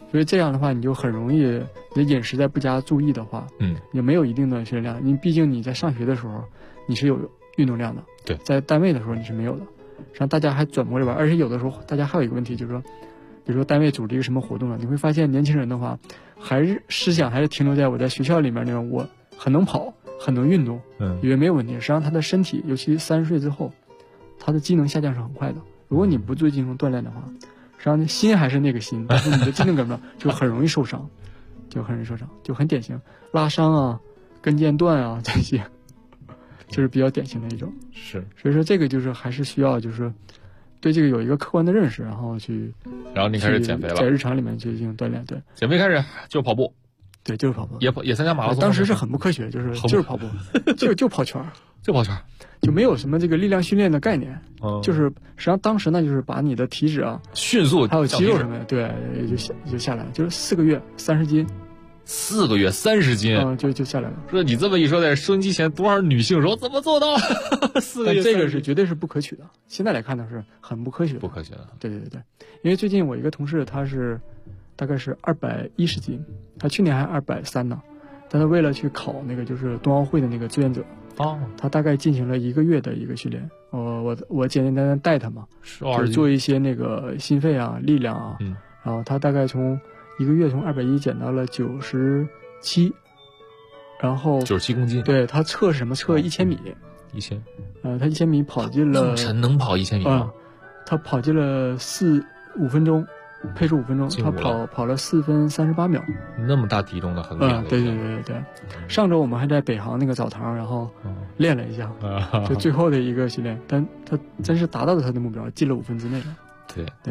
所以这样的话，你就很容易，你的饮食在不加注意的话，也没有一定的训练量。你毕竟你在上学的时候，你是有运动量的，
对，
在单位的时候你是没有的。实际上大家还转不过来玩，而且有的时候大家还有一个问题，就是说，比如说单位组织一个什么活动了，你会发现年轻人的话，还是思想还是停留在我在学校里面那种，我很能跑，很能运动，以为没有问题。实际上他的身体，尤其30岁之后，他的机能下降是很快的。如果你不做进行锻炼的话，实际上心还是那个心，但是你的机能跟不上，就很容易受伤，就很典型，拉伤啊、跟腱断啊这些，就是比较典型的一种。
是，
所以说这个就是还是需要就是对这个有一个客观的认识，然后
你开始减肥了，
在日常里面去进行锻炼。对，
减肥开始就跑步，
对，就是跑步，
也参加马拉松。
当时是很不科学，就是跑步，就跑圈，
就跑圈。
就没有什么这个力量训练的概念，就是实际上当时呢，就是把你的体脂啊
迅速，
还有肌肉什么的，对，就下来了，就是4个月30斤
，4个月30斤，
就下来了。
说你这么一说，在收音机前多少女性说怎么做到？4个月，
这个是绝对是不可取的。现在来看呢，是很不科学的，
不科学的。
对，因为最近我一个同事，他是大概是210斤，他去年还230呢，但他为了去考那个就是冬奥会的那个志愿者。他大概进行了1个月的一个训练，我简简单单带他嘛，就做一些那个心肺啊、力量啊，然后他大概从1个月从210减到了97，然后
97公斤，
对，他测什么？测1000米
，1000，
他1000米跑进了，
那么沉能跑1000米吗？
他跑进了5分钟。配速5分钟，他跑了4分38秒，
那么大体重的很厉害。
对。上周我们还在北航那个澡堂，然后练了一下，就最后的一个训练，但他真是达到了他的目标，进了5分之内了。对，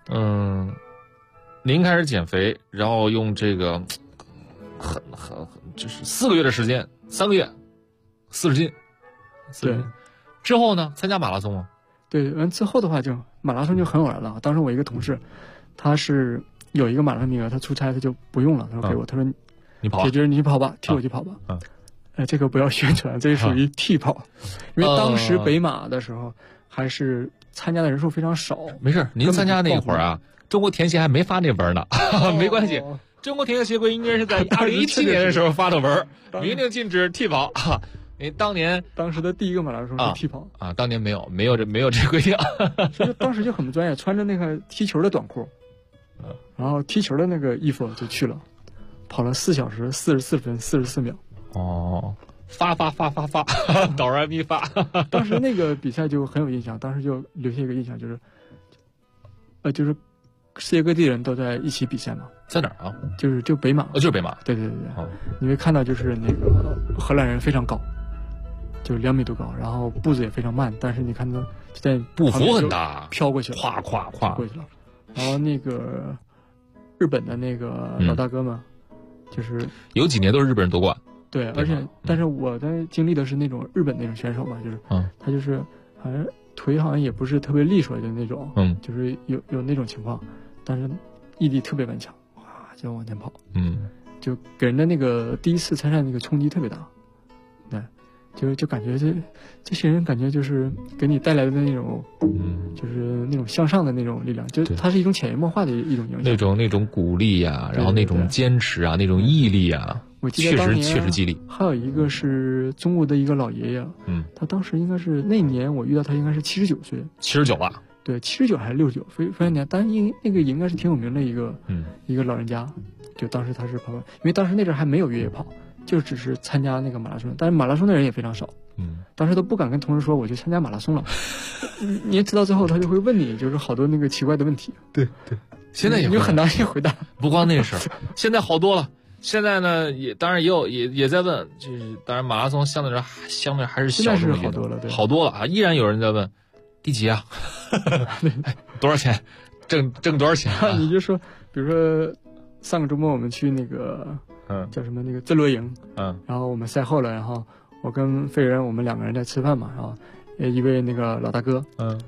您开始减肥，然后用这个很就是4个月的时间，3个月40斤，
对。
之后呢，参加马拉松吗？
对，完之后的话就马拉松就很偶然了。当时我一个同事。他是有一个马拉松名额，他出差他就不用了，他说给我，他说
你跑，
铁军你跑吧，替我去跑吧。这个不要宣传，这属于替跑，因为当时北马的时候还是参加的人数非常少。
没事，您参加那会儿啊，中国田协还没发那文呢，没关系。中国田协协会应该是在2017年的时候发的文，明令禁止替跑。因为当
时的第一个马拉松是替跑
啊，当年没有这规定，
所以当时就很不专业，穿着那个踢球的短裤。然后踢球的那个衣服就去了，跑了4小时44分44秒。
发，导然咪发。
当时那个比赛就很有印象，当时就留下一个印象，就是世界各地人都在一起比赛嘛。
在哪儿啊？
就北马。
就是北马。
对。你会看到就是那个荷兰人非常高，就2米多高，然后步子也非常慢，但是你看他在
步幅很大，
飘过去了，
咵
过去了。然后那个日本的那个老大哥们，就是
有几年都是日本人夺冠。
对，而且但是我在经历的是那种日本那种选手嘛，就是他就是好像腿好像也不是特别利索的那种，就是有那种情况，但是毅力特别顽强，哇，就往前跑，就给人的那个第一次参赛那个冲击特别大，对，就感觉这些人感觉就是给你带来的那种，就是那种向上的那种力量，就它是一种潜移默化的一种影
响，那种鼓励啊，然后那种坚持啊，那种毅力啊，
我记得当年
确实激励。
还有一个是中国的一个老爷爷，他当时应该是那年我遇到他应该是79岁
，79了，
对79还是69，非常年，但那个应该是挺有名的一个老人家，就当时他是跑，因为当时那阵还没有越野跑。就只是参加那个马拉松，但是马拉松的人也非常少，当时都不敢跟同事说我去参加马拉松了。你也知道之后他就会问你，就是好多那个奇怪的问题。
对，现在也
你很难去回答。
不光那事儿，现在好多了。现在呢，当然也在问，就是当然马拉松相对还是小众一点，
好多了，对，
好多了啊！依然有人在问，第几啊？多少钱？挣多少钱啊？
你就说，比如说上个周末我们去那个。叫什么那个自罗营，然后我们赛后了，然后我跟飞人我们2个人在吃饭嘛，然后一位那个老大哥，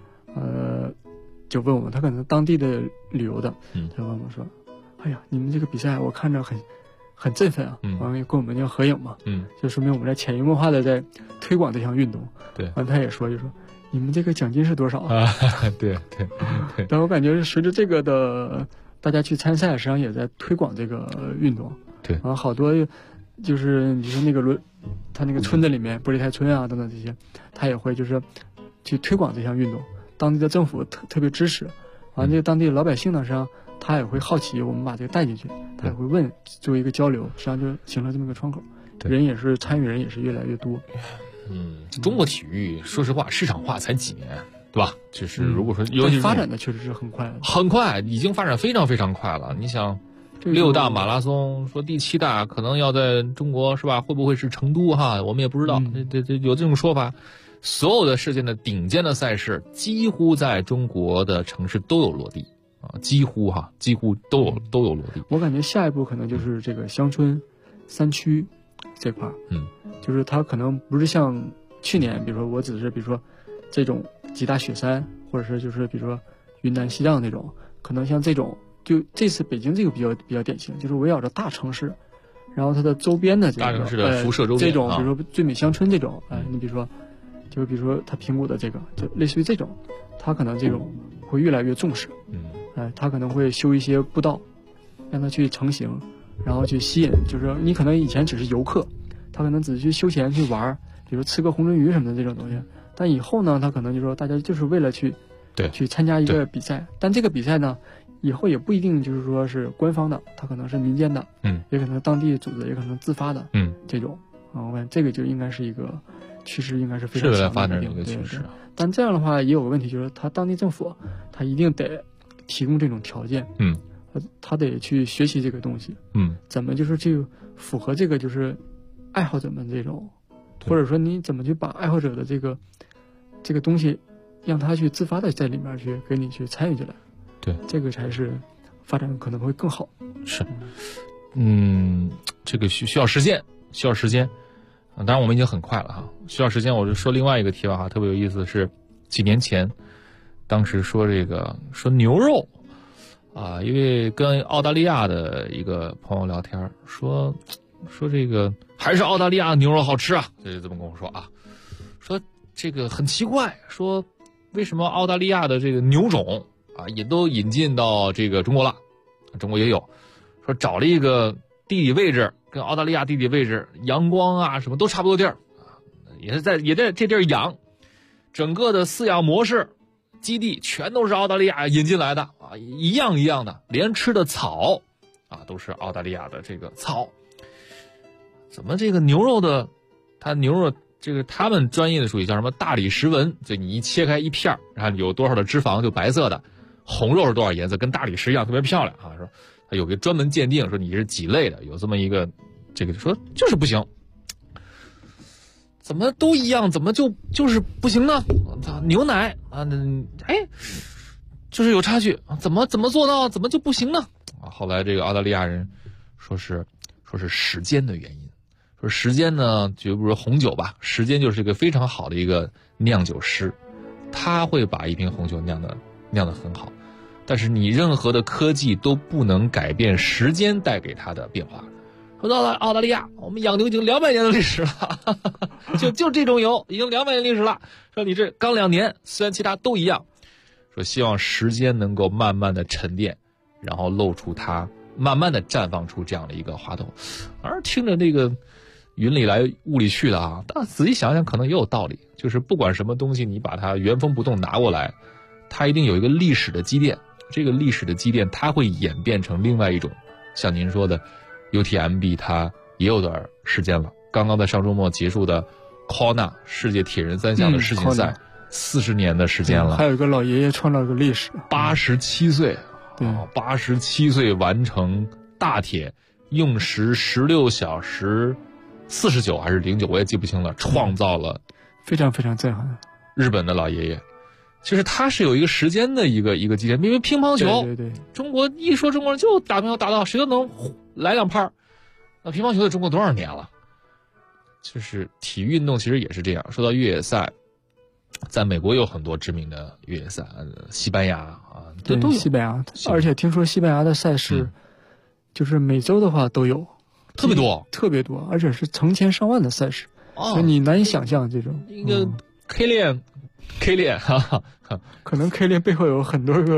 就问我们，他可能当地的旅游的，他问我说，哎呀，你们这个比赛我看着很振奋啊，完了跟我们要合影嘛，就说明我们在潜移默化的在推广这项运动，
对，
完他也说就说你们这个奖金是多少啊？
对，
但我感觉随着这个的大家去参赛，实际上也在推广这个运动。
对，
然后好多就是你说那个他那个村子里面，玻璃台村啊等等这些，他也会就是去推广这项运动。当地的政府特别支持，完这个当地的老百姓呢，实际上他也会好奇，我们把这个带进去，他也会问，作为一个交流，实际上就形成这么一个窗口。人也是参与人也是越来越多。
中国体育说实话市场化才几年，对吧？就是如果说尤其
发展的确实是很快，
很快，已经发展非常非常快了。你想，6大马拉松说第7大可能要在中国是吧？会不会是成都哈？我们也不知道，这有这种说法。所有的世界的顶尖的赛事，几乎在中国的城市都有落地啊，几乎都有落地。
我感觉下一步可能就是这个乡村3区这块，就是它可能不是像去年，比如说我只是比如说这种几大雪山，或者是就是比如说云南西藏那种，可能像这种，就这次北京这个比较典型，就是围绕着大城市，然后它的周边的这个
大城市的辐射周边
这种，比如说最美乡村这种，你比如说。就比如说他评估的这个，就类似于这种，他可能这种会越来越重视，他可能会修一些步道，让他去成型，然后去吸引，就是说你可能以前只是游客，他可能只是去休闲去玩，比如吃个红鳟鱼什么的这种东西，但以后呢，他可能就说大家就是为了去参加一个比赛，但这个比赛呢，以后也不一定就是说是官方的，它可能是民间的，也可能当地组织，也可能自发的，这种我看这个就应该是一个。趋势应该是非常强的
发展的一个趋势，
但这样的话也有个问题，就是他当地政府他一定得提供这种条件，他得去学习这个东西，怎么就是去符合这个就是爱好者们这种，或者说你怎么去把爱好者的这个东西让他去自发的在里面去给你去参与进来，
对，
这个才是发展可能会更好。
是，这个需要时间。当然我们已经很快了哈，需要时间。我就说另外一个题外话，特别有意思的是，几年前，当时说牛肉，因为跟澳大利亚的一个朋友聊天，说这个还是澳大利亚的牛肉好吃啊，就这么跟我说啊，说这个很奇怪，说为什么澳大利亚的这个牛种也都引进到这个中国了，中国也有，说找了一个地理位置。跟澳大利亚地理位置、阳光什么都差不多地儿，也在这地儿养，整个的饲养模式、基地全都是澳大利亚引进来的一样的，连吃的草都是澳大利亚的这个草。怎么这个牛肉的，牛肉这个他们专业的术语叫什么大理石纹？就你一切开一片，然后有多少的脂肪就白色的，红肉是多少颜色，跟大理石一样，特别漂亮说。有个专门鉴定说你是几类的，有这么一个这个说就是不行，怎么都一样，怎么就是不行呢？牛奶就是有差距，怎么做到，怎么就不行呢？后来这个澳大利亚人说是时间的原因，说时间呢，就比如说红酒吧，时间就是一个非常好的一个酿酒师，他会把一瓶红酒酿得很好。但是你任何的科技都不能改变时间带给它的变化。说到了澳大利亚，我们养牛已经200年的历史了，就这种油已经200年历史了。说你这刚2年，虽然其他都一样，说希望时间能够慢慢的沉淀，然后露出它，慢慢的绽放出这样的一个花朵。而听着这个云里来雾里去的但仔细想想可能也有道理，就是不管什么东西，你把它原封不动拿过来，它一定有一个历史的积淀。这个历史的积淀，它会演变成另外一种，像您说的 UTMB， 它也有点时间了。刚刚在上周末结束的 Kona 世界铁人3项的世锦赛，40年的时间了。
还有一个老爷爷创造个历史
，87岁，87岁完成大铁，用时16小时49还是09，我也记不清了，创造了
非常非常震撼。
日本的老爷爷。其实他是有一个时间的一个积淀，因为乒乓球，
对，
中国一说中国人就打乒乓打到谁都能来2拍，那乒乓球在中国多少年了？就是体育运动其实也是这样。说到越野赛，在美国有很多知名的越野赛，西班牙
对，都有西班牙，而且听说西班牙的赛事，就是每周的话都有，
特别
多，而且是成千上万的赛事，所以你难以想象这种
一个K 链，可
能 K 链背后有很多个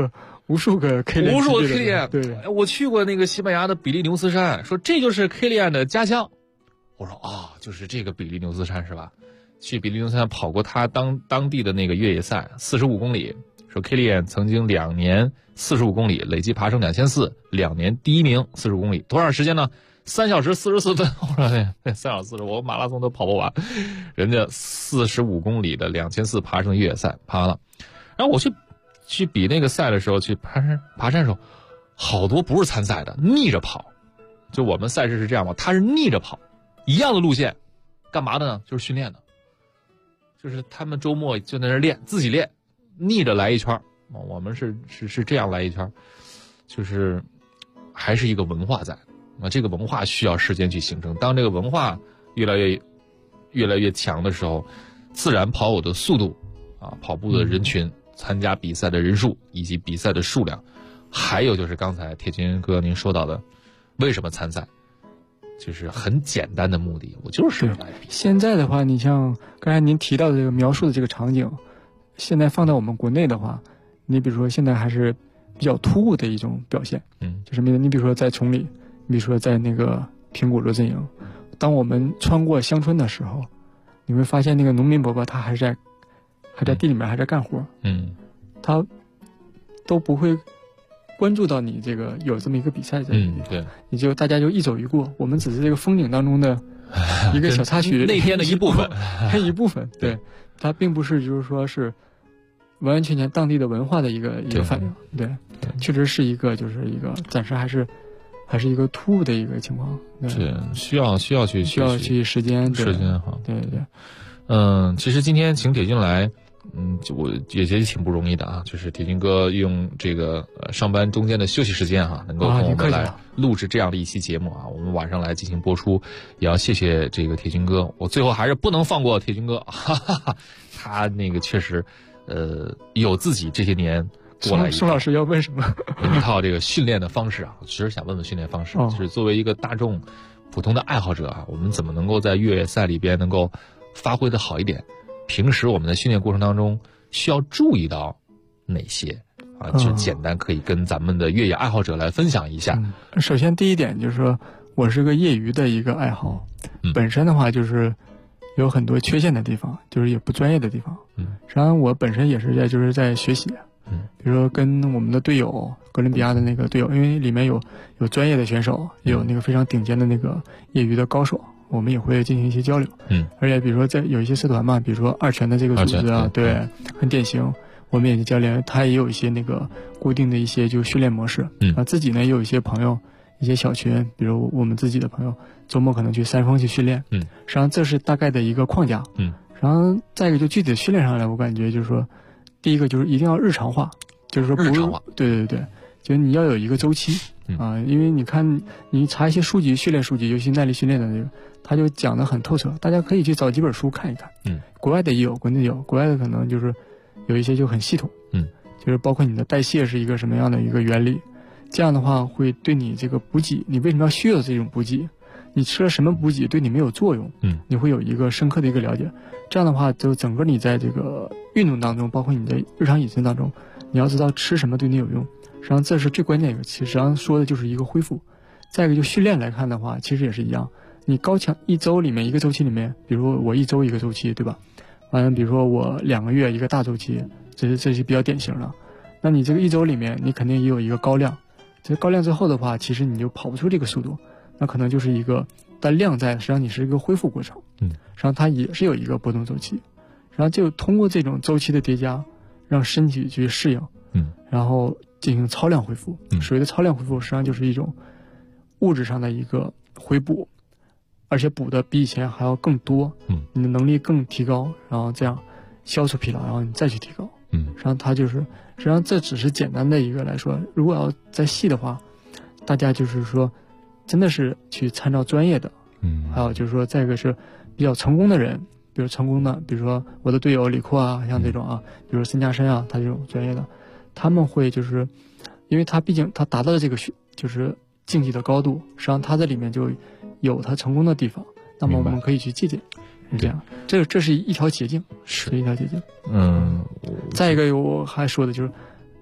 无数个 K 链，
无数个 K 链。
对，
我去过那个西班牙的比利牛斯山，说这就是 K 链的家乡。我说就是这个比利牛斯山是吧？去比利牛斯山跑过他当地的那个越野赛，45公里。说 K 链曾经2年45公里，累计爬升2400，2年第1名45公里，多长时间呢？3小时44分。我说那3小时40，我马拉松都跑不完，人家45公里的2400爬升越野赛爬完了。然后我去比那个赛的时候，去爬山的时候，好多不是参赛的，逆着跑。就我们赛事是这样嘛，他是逆着跑，一样的路线，干嘛的呢？就是训练的，就是他们周末就在那练，自己练，逆着来一圈。我们是这样来一圈，就是还是一个文化在。这个文化需要时间去形成。当这个文化越来越强的时候，自然跑友的速度跑步的人群，参加比赛的人数以及比赛的数量，还有就是刚才铁军哥您说到的，为什么参赛，就是很简单的目的，我就是来比赛。
现在的话，你像刚才您提到的这个描述的这个场景，现在放到我们国内的话，你比如说现在还是比较突兀的一种表现，就是你比如说在崇礼，你比如说在那个平谷罗阵营，当我们穿过乡村的时候，你会发现那个农民伯伯他还在地里面还在干活，他都不会关注到你这个有这么一个比赛在里面，
对，
你就大家就一走一过，我们只是这个风景当中的一个小插曲，
那天的一部分，
一部分，对，它并不是就是说是完完全全当地的文化的一个反应，对，确实是一个就是一个暂时还是一个突兀的一个情况，
对，需要去
时间
哈，
对。
其实今天请铁军来，我也觉得挺不容易的啊。就是铁军哥用这个上班中间的休息时间能够跟我们来录制这样的一期节目啊，我们晚上来进行播出，也要谢谢这个铁军哥。我最后还是不能放过铁军哥，他那个确实，有自己这些年过来
宋老师要问什么？
一套这个训练的方式啊，我其实想问问训练方式，就是作为一个大众普通的爱好者我们怎么能够在越野赛里边能够发挥的好一点？平时我们的训练过程当中需要注意到哪些就简单可以跟咱们的越野爱好者来分享一下。
首先第一点就是说，我是个业余的一个爱好，本身的话就是有很多缺陷的地方，就是也不专业的地方。实际上我本身也是在学习，比如说跟我们的队友，哥伦比亚的那个队友，因为里面有专业的选手，也有那个非常顶尖的那个业余的高手，我们也会进行一些交流。而且比如说在有一些社团嘛，比如说2拳的这个组织啊，对，很典型，我们也是教练，他也有一些那个固定的一些就训练模式。自己呢也有一些朋友，一些小群，比如我们自己的朋友，周末可能去山峰去训练。实际上这是大概的一个框架。然后再一个就具体的训练上来，我感觉就是说，第一个就是一定要日常化，就是说
日常化，
对，就是你要有一个周期因为你看你查一些书籍，训练书籍，尤其耐力训练的那个，他就讲得很透彻，大家可以去找几本书看一看。国外的也有，国内有，国外的可能就是有一些就很系统。就是包括你的代谢是一个什么样的一个原理，这样的话会对你这个补给，你为什么要需要这种补给？你吃了什么补给对你没有作用？你会有一个深刻的一个了解。这样的话，就整个你在这个运动当中，包括你的日常饮食当中，你要知道吃什么对你有用。实际上这是最关键的一个，其实上说的就是一个恢复。再一个就训练来看的话，其实也是一样。你高强一周里面一个周期里面，比如我1周一个周期，对吧？完了，比如说我2个月一个大周期，这是比较典型的。那你这个1周里面，你肯定也有一个高量。这高量之后的话，其实你就跑不出这个速度，那可能就是一个但量在，实际上你是一个恢复过程。实际上它也是有一个波动周期，然后就通过这种周期的叠加，让身体去适应，然后进行超量恢复。所谓的超量恢复，实际上就是一种物质上的一个回补，而且补的比以前还要更多，你的能力更提高，然后这样消除疲劳，然后你再去提高。实际上它就是，实际上这只是简单的一个来说，如果要再细的话，大家就是说真的是去参照专业的。还有就是说再一个是比较成功的人，比如成功的，比如说我的队友李阔啊，像这种比如说申嘉申啊，他这种专业的，他们会就是因为他毕竟他达到了这个就是竞技的高度，实际上他在里面就有他成功的地方，那么我们可以去借鉴，是这样。这是一条捷径，是一条捷径。再一个我还说的就是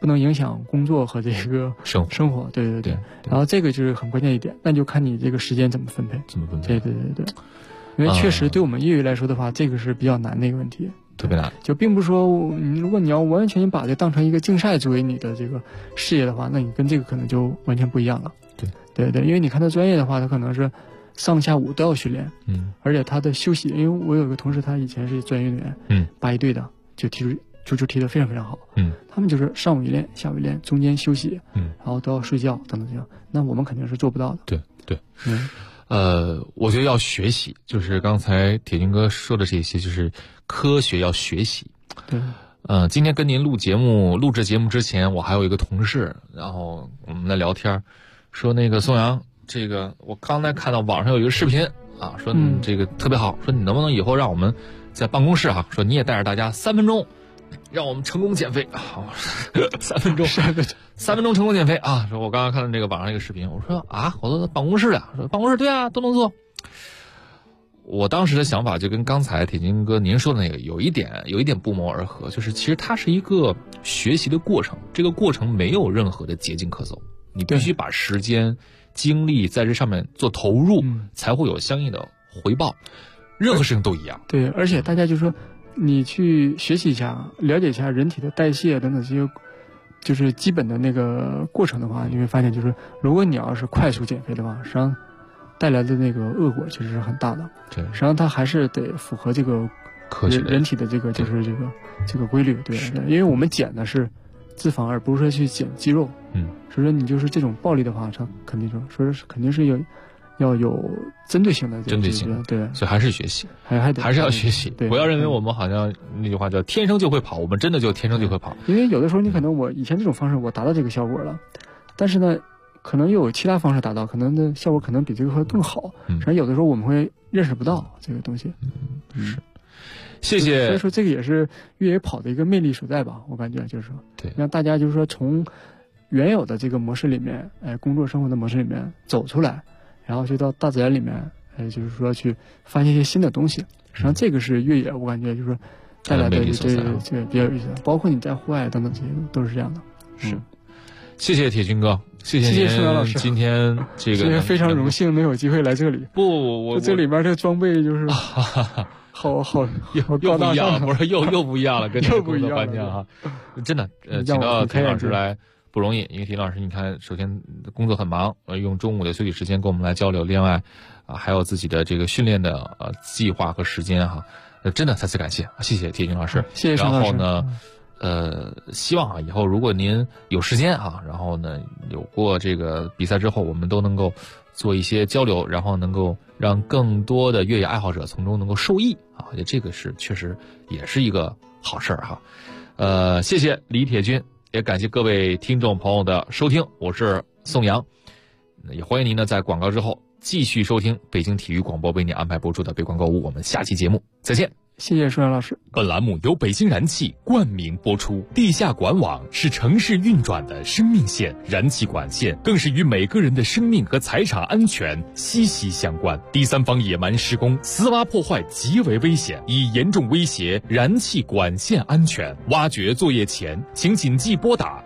不能影响工作和这个生活。对。然后这个就是很关键一点，那就看你这个时间怎么分配。对。因为确实对我们业余来说的话，这个是比较难的一个问题。
特别难，
就并不是说如果你要完完全全把这当成一个竞赛作为你的这个事业的话，那你跟这个可能就完全不一样了。对，因为你看他专业的话，他可能是上下午都要训练，而且他的休息，因为我有个同事他以前是专业运动员，8一队的，就足球踢得非常非常好，他们就是上午一练，下午一练，中间休息，然后都要睡觉等等这样，那我们肯定是做不到的。
对。我觉得要学习，就是刚才铁军哥说的这些，就是科学要学习。
对。
今天跟您录制节目之前，我还有一个同事，然后我们在聊天，说那个宋阳，这个我刚才看到网上有一个视频啊，说你这个特别好，说你能不能以后让我们在办公室说你也带着大家3分钟，让我们成功减肥啊！3分钟成功减肥啊！说我刚刚看到这个网上一个视频，我说我都在办公室说办公室对啊，都能做。我当时的想法就跟刚才铁军哥您说的那个有一点不谋而合，就是其实它是一个学习的过程，这个过程没有任何的捷径可走，你必须把时间精力在这上面做投入，才会有相应的回报。任何事情都一样。
对，而且大家就说你去学习一下，了解一下人体的代谢等等这些就是基本的那个过程的话，你会发现就是如果你要是快速减肥的话，实际上带来的那个恶果其实是很大的。
对，
实际上它还是得符合这个
科学
人体的这个就是这个规律。对，因为我们减的是脂肪，而不是说去减肌肉。所以说你就是这种暴力的话，它肯定是要有针对性的
针对性。
对，
所以还是学习，还是要学习。
对，
不要认为我们好像那句话叫天生就会跑，我们真的就天生就会跑。
因为有的时候你可能我以前这种方式我达到这个效果了，但是呢可能又有其他方式达到，可能的效果可能比这个会更好。实际上有的时候我们会认识不到这个东西。
是。谢谢。
所以说这个也是越野跑的一个魅力所在吧，我感觉就是说，
对，
让大家就是说从原有的这个模式里面，工作生活的模式里面走出来，然后去到大自然里面，就是说去发现一些新的东西。实际上这个是越野，我感觉就是说带来的这个比较有意思，包括你在户外等等这些都是这样的。
是。谢谢铁军哥，谢
谢盛阳老师。
今天这个
非常荣幸能有机会来这里。
我
这里面这装备就是好
又不一样了，不是又不一样了，跟这个工作环境哈，真的请到铁老师来不容易，因为铁老师你看，首先工作很忙，用中午的休息时间跟我们来交流，另外还有自己的这个训练的计划和时间哈，真的再次感谢，谢谢铁军老师，
谢谢盛老师。
然后呢，希望以后如果您有时间然后呢有过这个比赛之后，我们都能够做一些交流，然后能够让更多的越野爱好者从中能够受益我觉得这个是确实也是一个好事哈。谢谢李铁军，也感谢各位听众朋友的收听，我是宋阳，也欢迎您呢在广告之后继续收听北京体育广播为您安排播出的北广购物，我们下期节目再见。
谢谢舒阳老师。
本栏目由北京燃气冠名播出。地下管网是城市运转的生命线，燃气管线更是与每个人的生命和财产安全息息相关。第三方野蛮施工、私挖破坏极为危险，已严重威胁燃气管线安全。挖掘作业前，请谨记拨打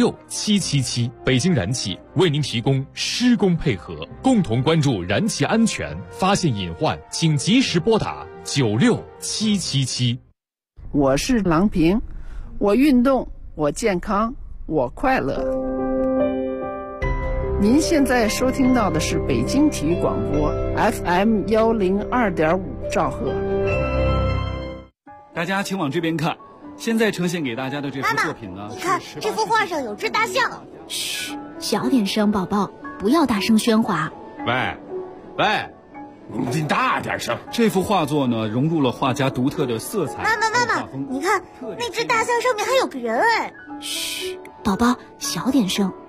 96777。北京燃气为您提供施工配合，共同关注燃气安全，发现隐患，请及时拨打96777。
我是郎平，我运动，我健康，我快乐。您现在收听到的是北京体育广播 FM 102.5兆赫。
大家请往这边看，现在呈现给大家的这幅作品呢，
你看这幅画上有只大象。
嘘，小点声，宝宝，不要大声喧哗。
喂，你大点声！这幅画作呢，融入了画家独特的色彩。
妈妈，你看那只大象上面还有个人哎。
嘘，宝宝，小点声。